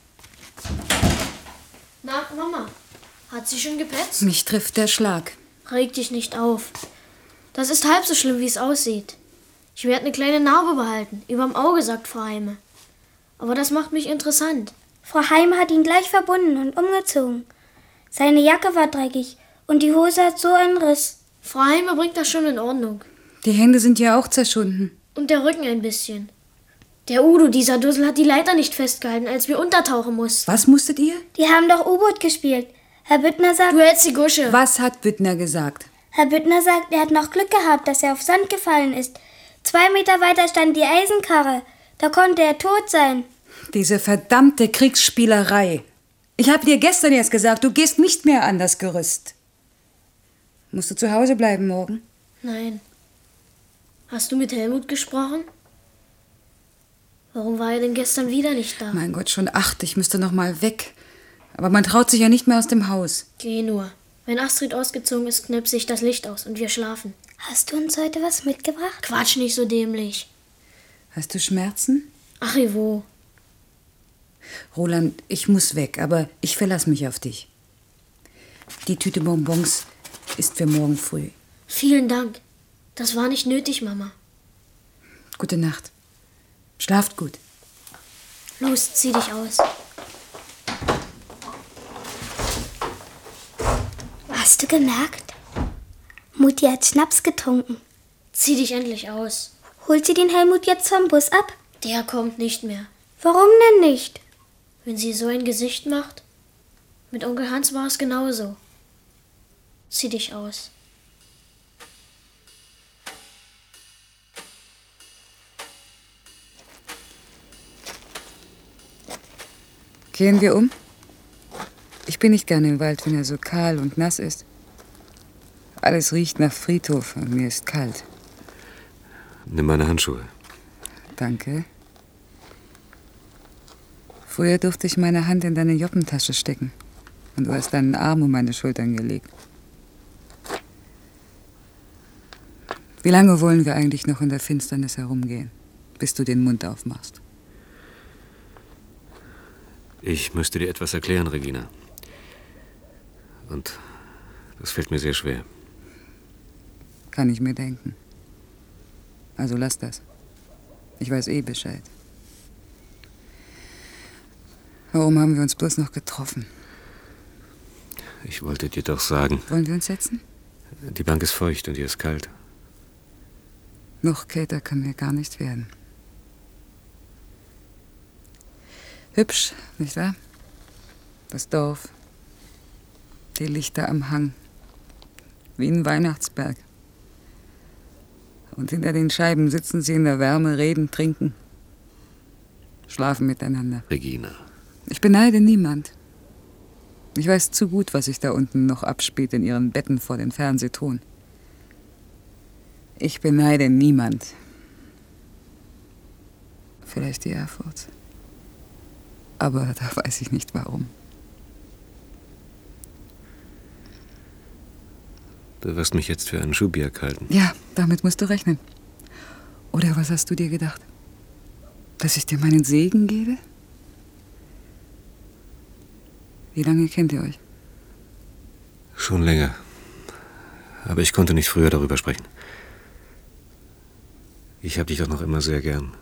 Na, Mama, hat sie schon gepetzt? Mich trifft der Schlag. Reg dich nicht auf. Das ist halb so schlimm, wie es aussieht. Ich werde eine kleine Narbe behalten, überm Auge, sagt Frau Heime. Aber das macht mich interessant. Frau Heime hat ihn gleich verbunden und umgezogen. Seine Jacke war dreckig und die Hose hat so einen Riss. Frau Heime bringt das schon in Ordnung. Die Hände sind ja auch zerschunden. Und der Rücken ein bisschen. Der Udo, dieser Dussel, hat die Leiter nicht festgehalten, als wir untertauchen mussten. Was musstet ihr? Die haben doch U-Boot gespielt. Herr Büttner sagt... Du hältst die Gusche. Was hat Büttner gesagt? Herr Büttner sagt, er hat noch Glück gehabt, dass er auf Sand gefallen ist. Zwei Meter weiter stand die Eisenkarre. Da konnte er tot sein. Diese verdammte Kriegsspielerei. Ich habe dir gestern erst gesagt, du gehst nicht mehr an das Gerüst. Musst du zu Hause bleiben morgen? Nein. Hast du mit Helmut gesprochen? Warum war er denn gestern wieder nicht da? Mein Gott, schon acht, ich müsste noch mal weg. Aber man traut sich ja nicht mehr aus dem Haus. Geh nur. Wenn Astrid ausgezogen ist, knipse ich das Licht aus und wir schlafen. Hast du uns heute was mitgebracht? Quatsch, nicht so dämlich. Hast du Schmerzen? Ach, Ivo. Roland, ich muss weg, aber ich verlasse mich auf dich. Die Tüte Bonbons ist für morgen früh. Vielen Dank. Das war nicht nötig, Mama. Gute Nacht. Schlaft gut. Los, zieh dich aus. Hast du gemerkt? Mutti hat Schnaps getrunken. Zieh dich endlich aus. Holt sie den Helmut jetzt vom Bus ab? Der kommt nicht mehr. Warum denn nicht? Wenn sie so ein Gesicht macht. Mit Onkel Hans war es genauso. Zieh dich aus. Kehren wir um? Ich bin nicht gerne im Wald, wenn er so kahl und nass ist. Alles riecht nach Friedhof und mir ist kalt. Nimm meine Handschuhe. Danke. Früher durfte ich meine Hand in deine Joppentasche stecken. Und du hast deinen Arm um meine Schultern gelegt. Wie lange wollen wir eigentlich noch in der Finsternis herumgehen, bis du den Mund aufmachst? Ich müsste dir etwas erklären, Regina. Und das fällt mir sehr schwer. Kann ich mir denken. Also lass das. Ich weiß eh Bescheid. Warum haben wir uns bloß noch getroffen? Ich wollte dir doch sagen. Wollen wir uns setzen? Die Bank ist feucht und hier ist kalt. Noch kälter kann mir gar nicht werden. Hübsch, nicht wahr? Das Dorf. Die Lichter am Hang. Wie ein Weihnachtsberg. Und hinter den Scheiben sitzen sie in der Wärme, reden, trinken. Schlafen miteinander. Regina. Ich beneide niemand. Ich weiß zu gut, was sich da unten noch abspielt in ihren Betten vor den Fernsehton. Ich beneide niemand. Vielleicht die Erfurt. Aber da weiß ich nicht warum. Du wirst mich jetzt für einen Schubiak halten. Ja, damit musst du rechnen. Oder was hast du dir gedacht? Dass ich dir meinen Segen gebe? Wie lange kennt ihr euch? Schon länger. Aber ich konnte nicht früher darüber sprechen. Ich habe dich doch noch immer sehr gern.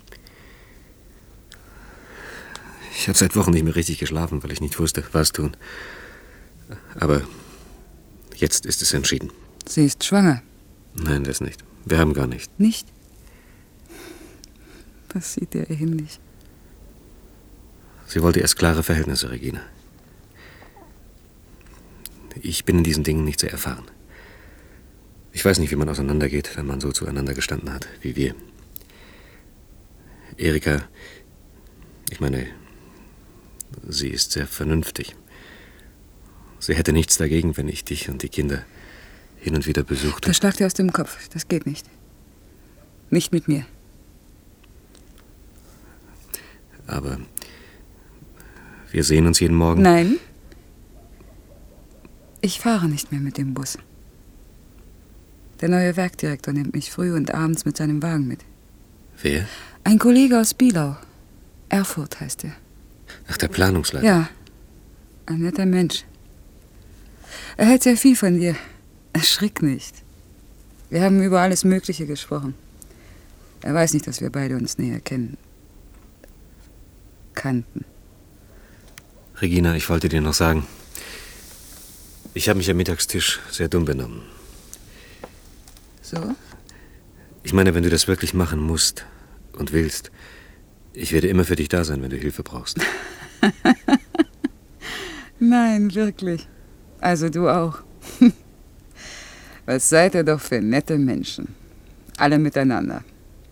Ich habe seit Wochen nicht mehr richtig geschlafen, weil ich nicht wusste, was tun. Aber jetzt ist es entschieden. Sie ist schwanger. Nein, das nicht. Wir haben gar nicht. Nicht? Das sieht ihr ähnlich. Sie wollte erst klare Verhältnisse, Regina. Ich bin in diesen Dingen nicht sehr erfahren. Ich weiß nicht, wie man auseinandergeht, wenn man so zueinander gestanden hat, wie wir. Erika, ich meine, sie ist sehr vernünftig. Sie hätte nichts dagegen, wenn ich dich und die Kinder hin und wieder besuchte. Das schlag dir aus dem Kopf. Das geht nicht. Nicht mit mir. Aber wir sehen uns jeden Morgen. Nein. Ich fahre nicht mehr mit dem Bus. Der neue Werkdirektor nimmt mich früh und abends mit seinem Wagen mit. Wer? Ein Kollege aus Bielau. Erfurt heißt er. Ach, der Planungsleiter. Ja, ein netter Mensch. Er hält sehr viel von dir. Erschrick nicht. Wir haben über alles Mögliche gesprochen. Er weiß nicht, dass wir beide uns näher kennen. Kannten. Regina, ich wollte dir noch sagen, ich habe mich am Mittagstisch sehr dumm benommen. So? Ich meine, wenn du das wirklich machen musst und willst, ich werde immer für dich da sein, wenn du Hilfe brauchst. Nein, wirklich. Also du auch. Was seid ihr doch für nette Menschen. Alle miteinander.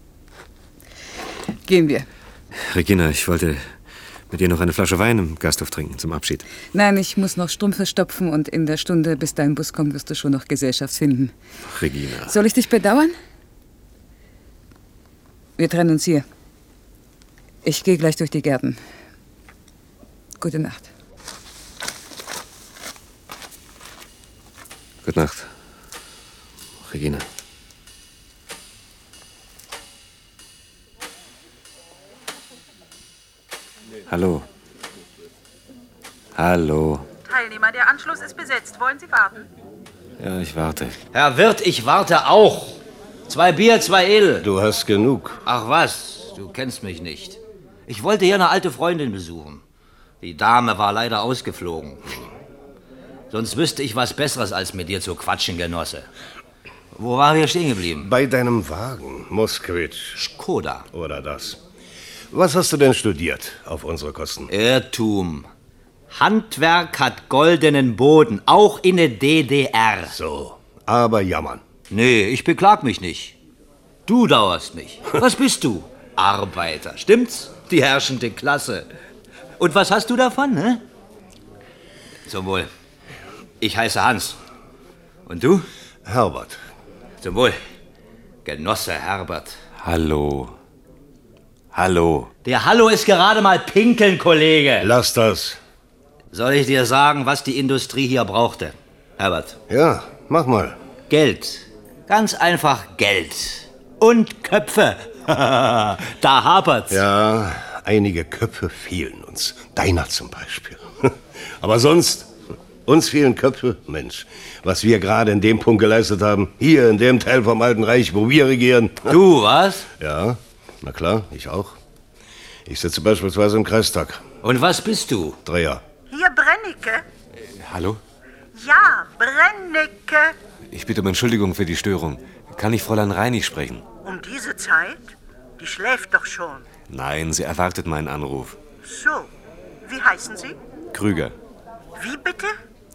Gehen wir. Regina, ich wollte mit dir noch eine Flasche Wein im Gasthof trinken zum Abschied. Nein, ich muss noch Strümpfe stopfen und in der Stunde, bis dein Bus kommt, wirst du schon noch Gesellschaft finden. Regina. Soll ich dich bedauern? Wir trennen uns hier. Ich gehe gleich durch die Gärten. Gute Nacht. Gute Nacht, Regina. Hallo. Hallo. Teilnehmer, der Anschluss ist besetzt. Wollen Sie warten? Ja, ich warte. Herr Wirt, ich warte auch. Zwei Bier, zwei Edel. Du hast genug. Ach was, du kennst mich nicht. Ich wollte hier eine alte Freundin besuchen. Die Dame war leider ausgeflogen. Sonst wüsste ich was Besseres, als mit dir zu quatschen, Genosse. Wo waren wir stehen geblieben? Bei deinem Wagen, Moskowitsch. Skoda. Oder das. Was hast du denn studiert auf unsere Kosten? Irrtum. Handwerk hat goldenen Boden, auch in der D D R. So, aber jammern. Nee, ich beklag mich nicht. Du dauerst mich. Was bist du? Arbeiter, stimmt's? Die herrschende Klasse. Und was hast du davon, ne? Zum Wohl. Ich heiße Hans. Und du? Herbert. Zum Wohl. Genosse Herbert. Hallo. Hallo. Der Hallo ist gerade mal pinkeln, Kollege. Lass das. Soll ich dir sagen, was die Industrie hier brauchte, Herbert? Ja, mach mal. Geld. Ganz einfach Geld. Und Köpfe. Da hapert's. Ja, einige Köpfe fehlen uns. Deiner zum Beispiel. Aber sonst, uns fehlen Köpfe. Mensch, was wir gerade in dem Punkt geleistet haben, hier in dem Teil vom Alten Reich, wo wir regieren. Du, was? Ja, na klar, ich auch. Ich sitze beispielsweise im Kreistag. Und was bist du? Dreher. Hier Brennecke. Hallo? Ja, Brennecke. Ich bitte um Entschuldigung für die Störung. Kann ich Fräulein Reinig sprechen? Um diese Zeit? Die schläft doch schon. Nein, sie erwartet meinen Anruf. So, wie heißen Sie? Krüger. Wie bitte?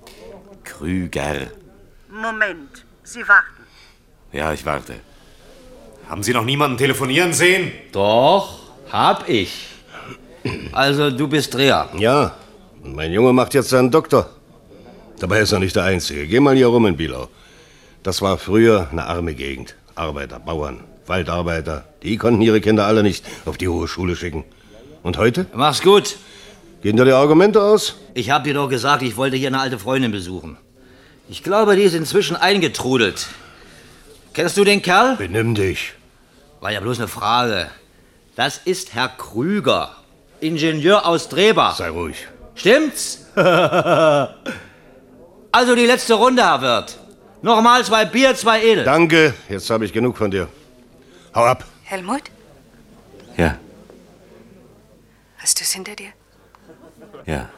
Krüger. Moment, Sie warten. Ja, ich warte. Haben Sie noch niemanden telefonieren sehen? Doch, hab ich. Also, du bist Dreher. Ja, und mein Junge macht jetzt seinen Doktor. Dabei ist er nicht der Einzige. Geh mal hier rum in Bielau. Das war früher eine arme Gegend. Arbeiter, Bauern, Waldarbeiter, die konnten ihre Kinder alle nicht auf die hohe Schule schicken. Und heute? Mach's gut. Gehen dir die Argumente aus? Ich hab dir doch gesagt, ich wollte hier eine alte Freundin besuchen. Ich glaube, die ist inzwischen eingetrudelt. Kennst du den Kerl? Benimm dich. War ja bloß eine Frage. Das ist Herr Krüger, Ingenieur aus Drehbach. Sei ruhig. Stimmt's? Also die letzte Runde, Herr Wirt. Nochmal zwei Bier, zwei Edel. Danke, jetzt habe ich genug von dir. Hau ab. Helmut? Ja. Hast du es hinter dir? Ja,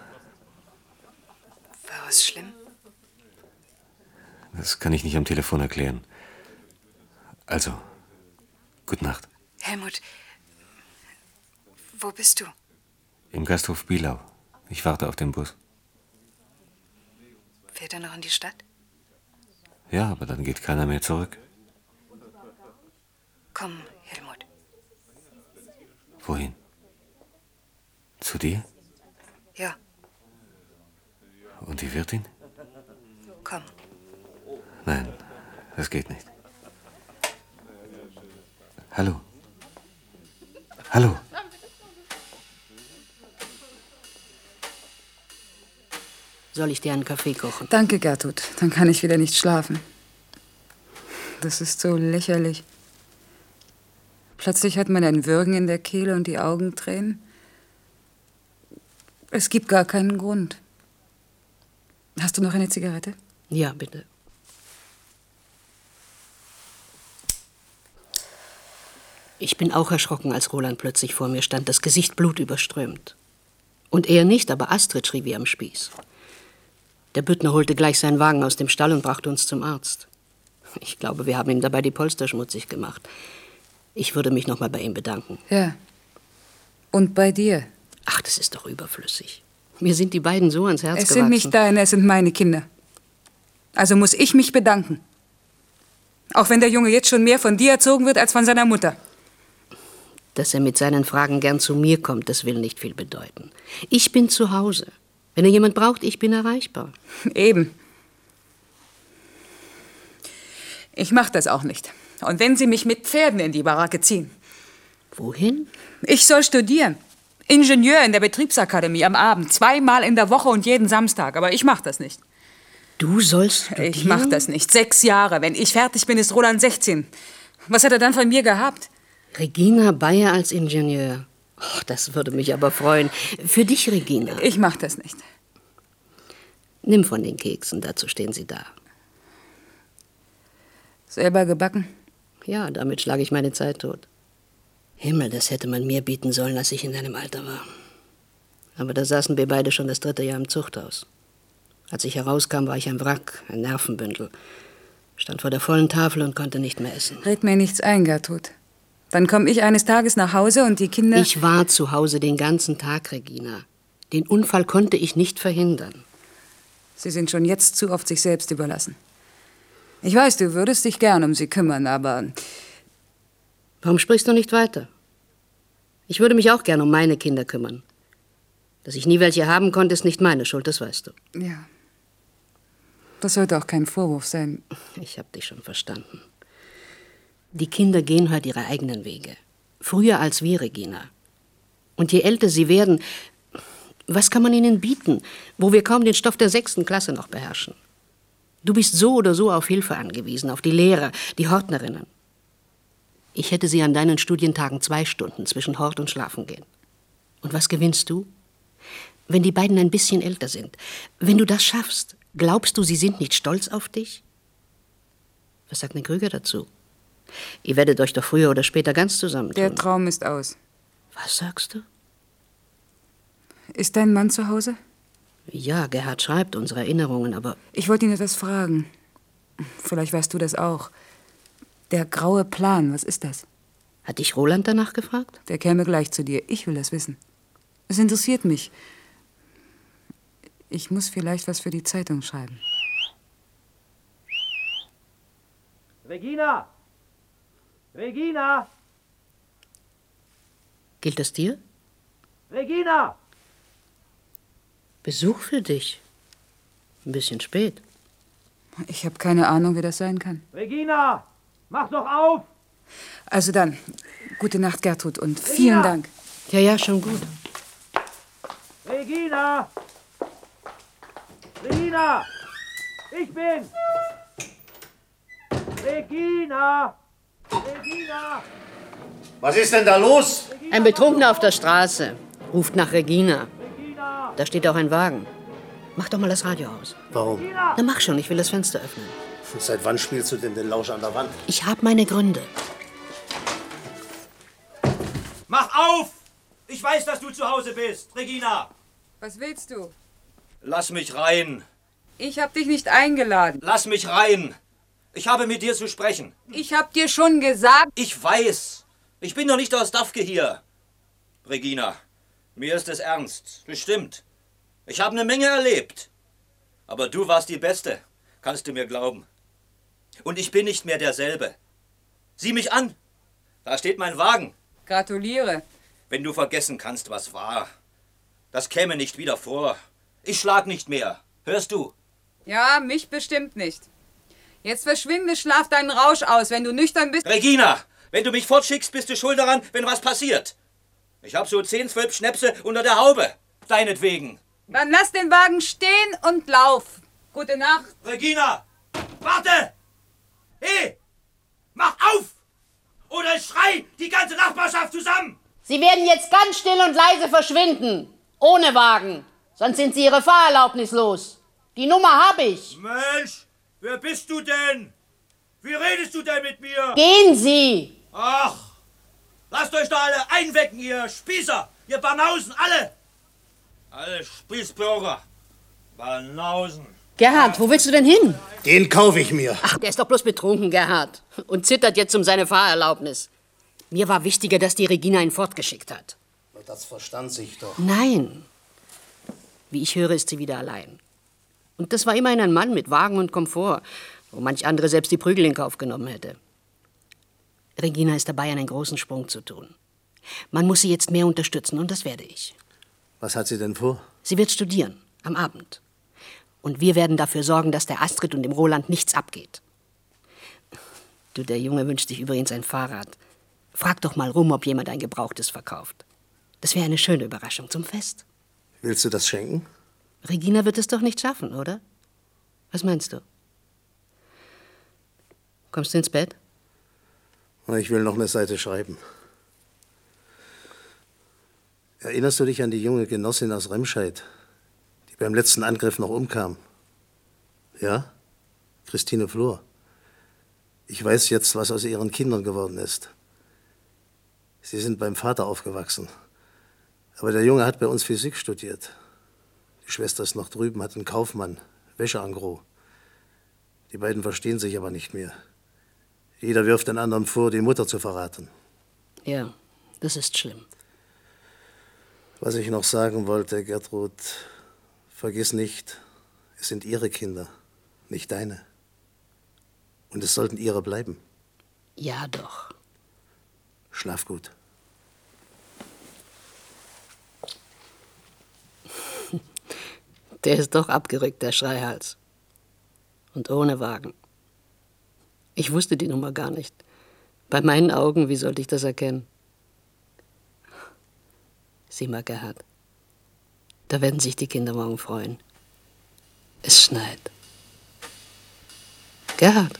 War es schlimm? das kann ich nicht am Telefon erklären. Also, gute Nacht. Helmut, wo bist du? Im Gasthof Bielau. Ich warte auf den Bus. Fährt er noch in die Stadt? Ja, aber dann geht keiner mehr zurück. Komm, Helmut. Wohin? Zu dir? Ja, Und die Wirtin? komm. Nein, das geht nicht. Hallo? Hallo? Soll ich dir einen Kaffee kochen? Danke, Gertrud. Dann kann ich wieder nicht schlafen. Das ist so lächerlich. Plötzlich hat man ein Würgen in der Kehle und die Augen tränen. Es gibt gar keinen Grund. Hast du noch eine Zigarette? Ja, bitte. Ich bin auch erschrocken, als Roland plötzlich vor mir stand, das Gesicht blutüberströmt. Und er nicht, aber Astrid schrie wie am Spieß. Der Büttner holte gleich seinen Wagen aus dem Stall und brachte uns zum Arzt. Ich glaube, wir haben ihm dabei die Polster schmutzig gemacht. Ich würde mich noch mal bei ihm bedanken. Ja. Und bei dir? Ach, das ist doch überflüssig. Mir sind die beiden so ans Herz Es gewachsen. sind nicht deine, es sind meine Kinder. Also muss ich mich bedanken. Auch wenn der Junge jetzt schon mehr von dir erzogen wird als von seiner Mutter. Dass er mit seinen Fragen gern zu mir kommt, das will nicht viel bedeuten. Ich bin zu Hause. Wenn er jemand braucht, ich bin erreichbar. Eben. Ich mach das auch nicht. Und wenn Sie mich mit Pferden in die Baracke ziehen. Wohin? Ich soll studieren. Ingenieur in der Betriebsakademie am Abend. Zweimal in der Woche und jeden Samstag. Aber ich mach das nicht. Du sollst studieren? Ich mach das nicht. Sechs Jahre. Wenn ich fertig bin, ist Roland sechzehn. Was hat er dann von mir gehabt? Regina Bayer als Ingenieur. Oh, das würde mich aber freuen. Für dich, Regina. Ich mach das nicht. Nimm von den Keksen, dazu stehen sie da. Selber gebacken? Ja, damit schlage ich meine Zeit tot. Himmel, das hätte man mir bieten sollen, als ich in deinem Alter war. Aber da saßen wir beide schon das dritte Jahr im Zuchthaus. Als ich herauskam, war ich ein Wrack, ein Nervenbündel. Stand vor der vollen Tafel und konnte nicht mehr essen. Red mir nichts ein, Gertrud. Dann komme ich eines Tages nach Hause und die Kinder... Ich war zu Hause den ganzen Tag, Regina. Den Unfall konnte ich nicht verhindern. Sie sind schon jetzt zu oft sich selbst überlassen. Ich weiß, du würdest dich gern um sie kümmern, aber... Warum sprichst du nicht weiter? Ich würde mich auch gern um meine Kinder kümmern. Dass ich nie welche haben konnte, ist nicht meine Schuld, das weißt du. Ja. Das sollte auch kein Vorwurf sein. Ich hab dich schon verstanden. Die Kinder gehen heute ihre eigenen Wege. Früher als wir, Regina. Und je älter sie werden, was kann man ihnen bieten, wo wir kaum den Stoff der sechsten Klasse noch beherrschen? Du bist so oder so auf Hilfe angewiesen, auf die Lehrer, die Hortnerinnen. Ich hätte sie an deinen Studientagen zwei Stunden zwischen Hort und Schlafen gehen. Und was gewinnst du? Wenn die beiden ein bisschen älter sind, wenn du das schaffst, glaubst du, sie sind nicht stolz auf dich? Was sagt denn Krüger dazu? Ihr werdet euch doch früher oder später ganz zusammentun. Der Traum ist aus. Was sagst du? Ist dein Mann zu Hause? Ja, Gerhard schreibt unsere Erinnerungen, aber... Ich wollte ihn etwas fragen. Vielleicht weißt du das auch. Der graue Plan, was ist das? Hat dich Roland danach gefragt? Der käme gleich zu dir. Ich will das wissen. Es interessiert mich. Ich muss vielleicht was für die Zeitung schreiben. Regina! Regina! Gilt das dir? Regina! Besuch für dich. Ein bisschen spät. Ich habe keine Ahnung, wie das sein kann. Regina! Mach doch auf! Also dann, gute Nacht, Gertrud, und vielen Regina! Dank. Ja, ja, schon gut. Regina! Regina! Ich bin! Regina! Regina! Was ist denn da los? Ein Betrunkener auf der Straße ruft nach Regina. Da steht auch ein Wagen. Mach doch mal das Radio aus. Warum? Na, mach schon, ich will das Fenster öffnen. Seit wann spielst du denn den Lausch an der Wand? Ich habe meine Gründe. Mach auf! Ich weiß, dass du zu Hause bist, Regina! Was willst du? Lass mich rein! Ich hab dich nicht eingeladen. Lass mich rein! Ich habe mit dir zu sprechen. Ich hab dir schon gesagt... Ich weiß! Ich bin doch nicht aus Dafke hier. Regina, mir ist es ernst. Bestimmt. Ich habe eine Menge erlebt. Aber du warst die Beste. Kannst du mir glauben. Und ich bin nicht mehr derselbe. Sieh mich an. Da steht mein Wagen. Gratuliere. Wenn du vergessen kannst, was war. Das käme nicht wieder vor. Ich schlag nicht mehr. Hörst du? Ja, mich bestimmt nicht. Jetzt verschwinde, schlaf deinen Rausch aus, wenn du nüchtern bist. Regina, wenn du mich fortschickst, bist du schuld daran, wenn was passiert. Ich hab so zehn, zwölf Schnäpse unter der Haube. Deinetwegen. Dann lass den Wagen stehen und lauf. Gute Nacht. Regina, warte! Hey, mach auf! Oder ich schrei die ganze Nachbarschaft zusammen! Sie werden jetzt ganz still und leise verschwinden. Ohne Wagen. Sonst sind Sie Ihre Fahrerlaubnis los. Die Nummer habe ich. Mensch, wer bist du denn? Wie redest du denn mit mir? Gehen Sie! Ach, lasst euch da alle einwecken, ihr Spießer, ihr Banausen, alle! Alle Spießbürger, Banausen. Gerhard, wo willst du denn hin? Den kaufe ich mir. Ach, der ist doch bloß betrunken, Gerhard. Und zittert jetzt um seine Fahrerlaubnis. Mir war wichtiger, dass die Regina ihn fortgeschickt hat. Das verstand sich doch. Nein. Wie ich höre, ist sie wieder allein. Und das war immerhin ein Mann mit Wagen und Komfort, wo manch andere selbst die Prügel in Kauf genommen hätte. Regina ist dabei, einen großen Sprung zu tun. Man muss sie jetzt mehr unterstützen, und das werde ich. Was hat sie denn vor? Sie wird studieren, am Abend. Und wir werden dafür sorgen, dass der Astrid und dem Roland nichts abgeht. Du, der Junge wünscht sich übrigens ein Fahrrad. Frag doch mal rum, ob jemand ein Gebrauchtes verkauft. Das wäre eine schöne Überraschung zum Fest. Willst du das schenken? Regina wird es doch nicht schaffen, oder? Was meinst du? Kommst du ins Bett? Ich will noch eine Seite schreiben. Erinnerst du dich an die junge Genossin aus Remscheid, die beim letzten Angriff noch umkam? Ja? Christine Flor. Ich weiß jetzt, was aus ihren Kindern geworden ist. Sie sind beim Vater aufgewachsen. Aber der Junge hat bei uns Physik studiert. Die Schwester ist noch drüben, hat einen Kaufmann, Wäscheangro. Die beiden verstehen sich aber nicht mehr. Jeder wirft den anderen vor, die Mutter zu verraten. Ja, das ist schlimm. Was ich noch sagen wollte, Gertrud, vergiss nicht, es sind ihre Kinder, nicht deine. Und es sollten ihre bleiben. Ja, doch. Schlaf gut. Der ist doch abgerückt, der Schreihals. Und ohne Wagen. Ich wusste die Nummer gar nicht. Bei meinen Augen, wie sollte ich das erkennen? Sieh mal, Gerhard. Da werden sich die Kinder morgen freuen. Es schneit. Gerhard.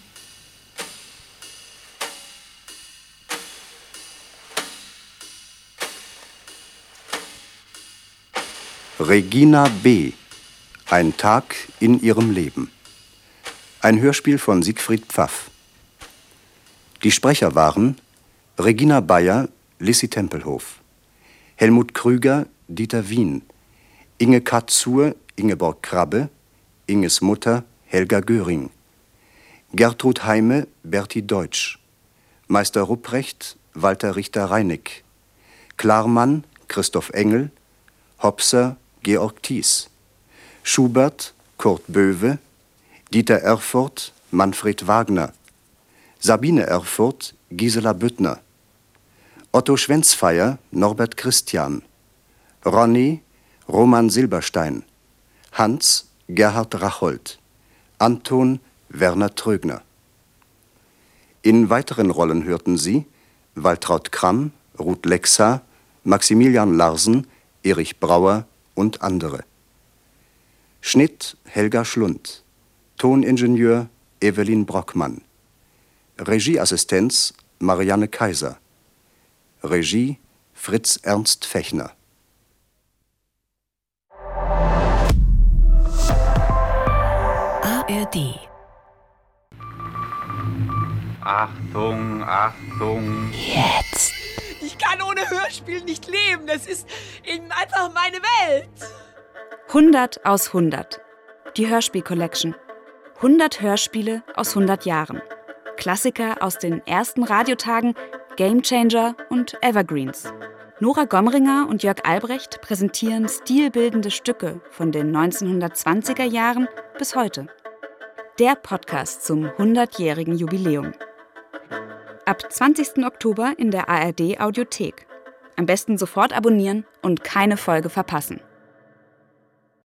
Regina B. Ein Tag in ihrem Leben. Ein Hörspiel von Siegfried Pfaff. Die Sprecher waren Regina Bayer, Lissy Tempelhof, Helmut Krüger, Dieter Wien, Inge Katzur, Ingeborg Krabbe, Inges Mutter, Helga Göring, Gertrud Heime, Berti Deutsch, Meister Rupprecht, Walter Richter-Reinig, Klarmann, Christoph Engel, Hopser, Georg Thies, Schubert, Kurt Böwe, Dieter Erfurt, Manfred Wagner, Sabine Erfurt, Gisela Büttner, Otto Schwenzfeier, Norbert Christian, Ronny, Roman Silberstein, Hans, Gerhard Rachold, Anton, Werner Trögner. In weiteren Rollen hörten Sie Waltraud Kramm, Ruth Lexa, Maximilian Larsen, Erich Brauer und andere. Schnitt Helga Schlund, Toningenieur Evelyn Brockmann, Regieassistenz Marianne Kaiser, Regie Fritz Ernst Fechner. A R D. Achtung, Achtung. Jetzt. Ich kann ohne Hörspiel nicht leben. Das ist eben einfach meine Welt. hundert aus hundert. Die Hörspiel-Collection. hundert Hörspiele aus hundert Jahren. Klassiker aus den ersten Radiotagen, Gamechanger und Evergreens. Nora Gomringer und Jörg Albrecht präsentieren stilbildende Stücke von den neunzehnhundertzwanziger Jahren bis heute. Der Podcast zum hundertjährigen Jubiläum. Ab zwanzigsten Oktober in der A R D Audiothek. Am besten sofort abonnieren und keine Folge verpassen.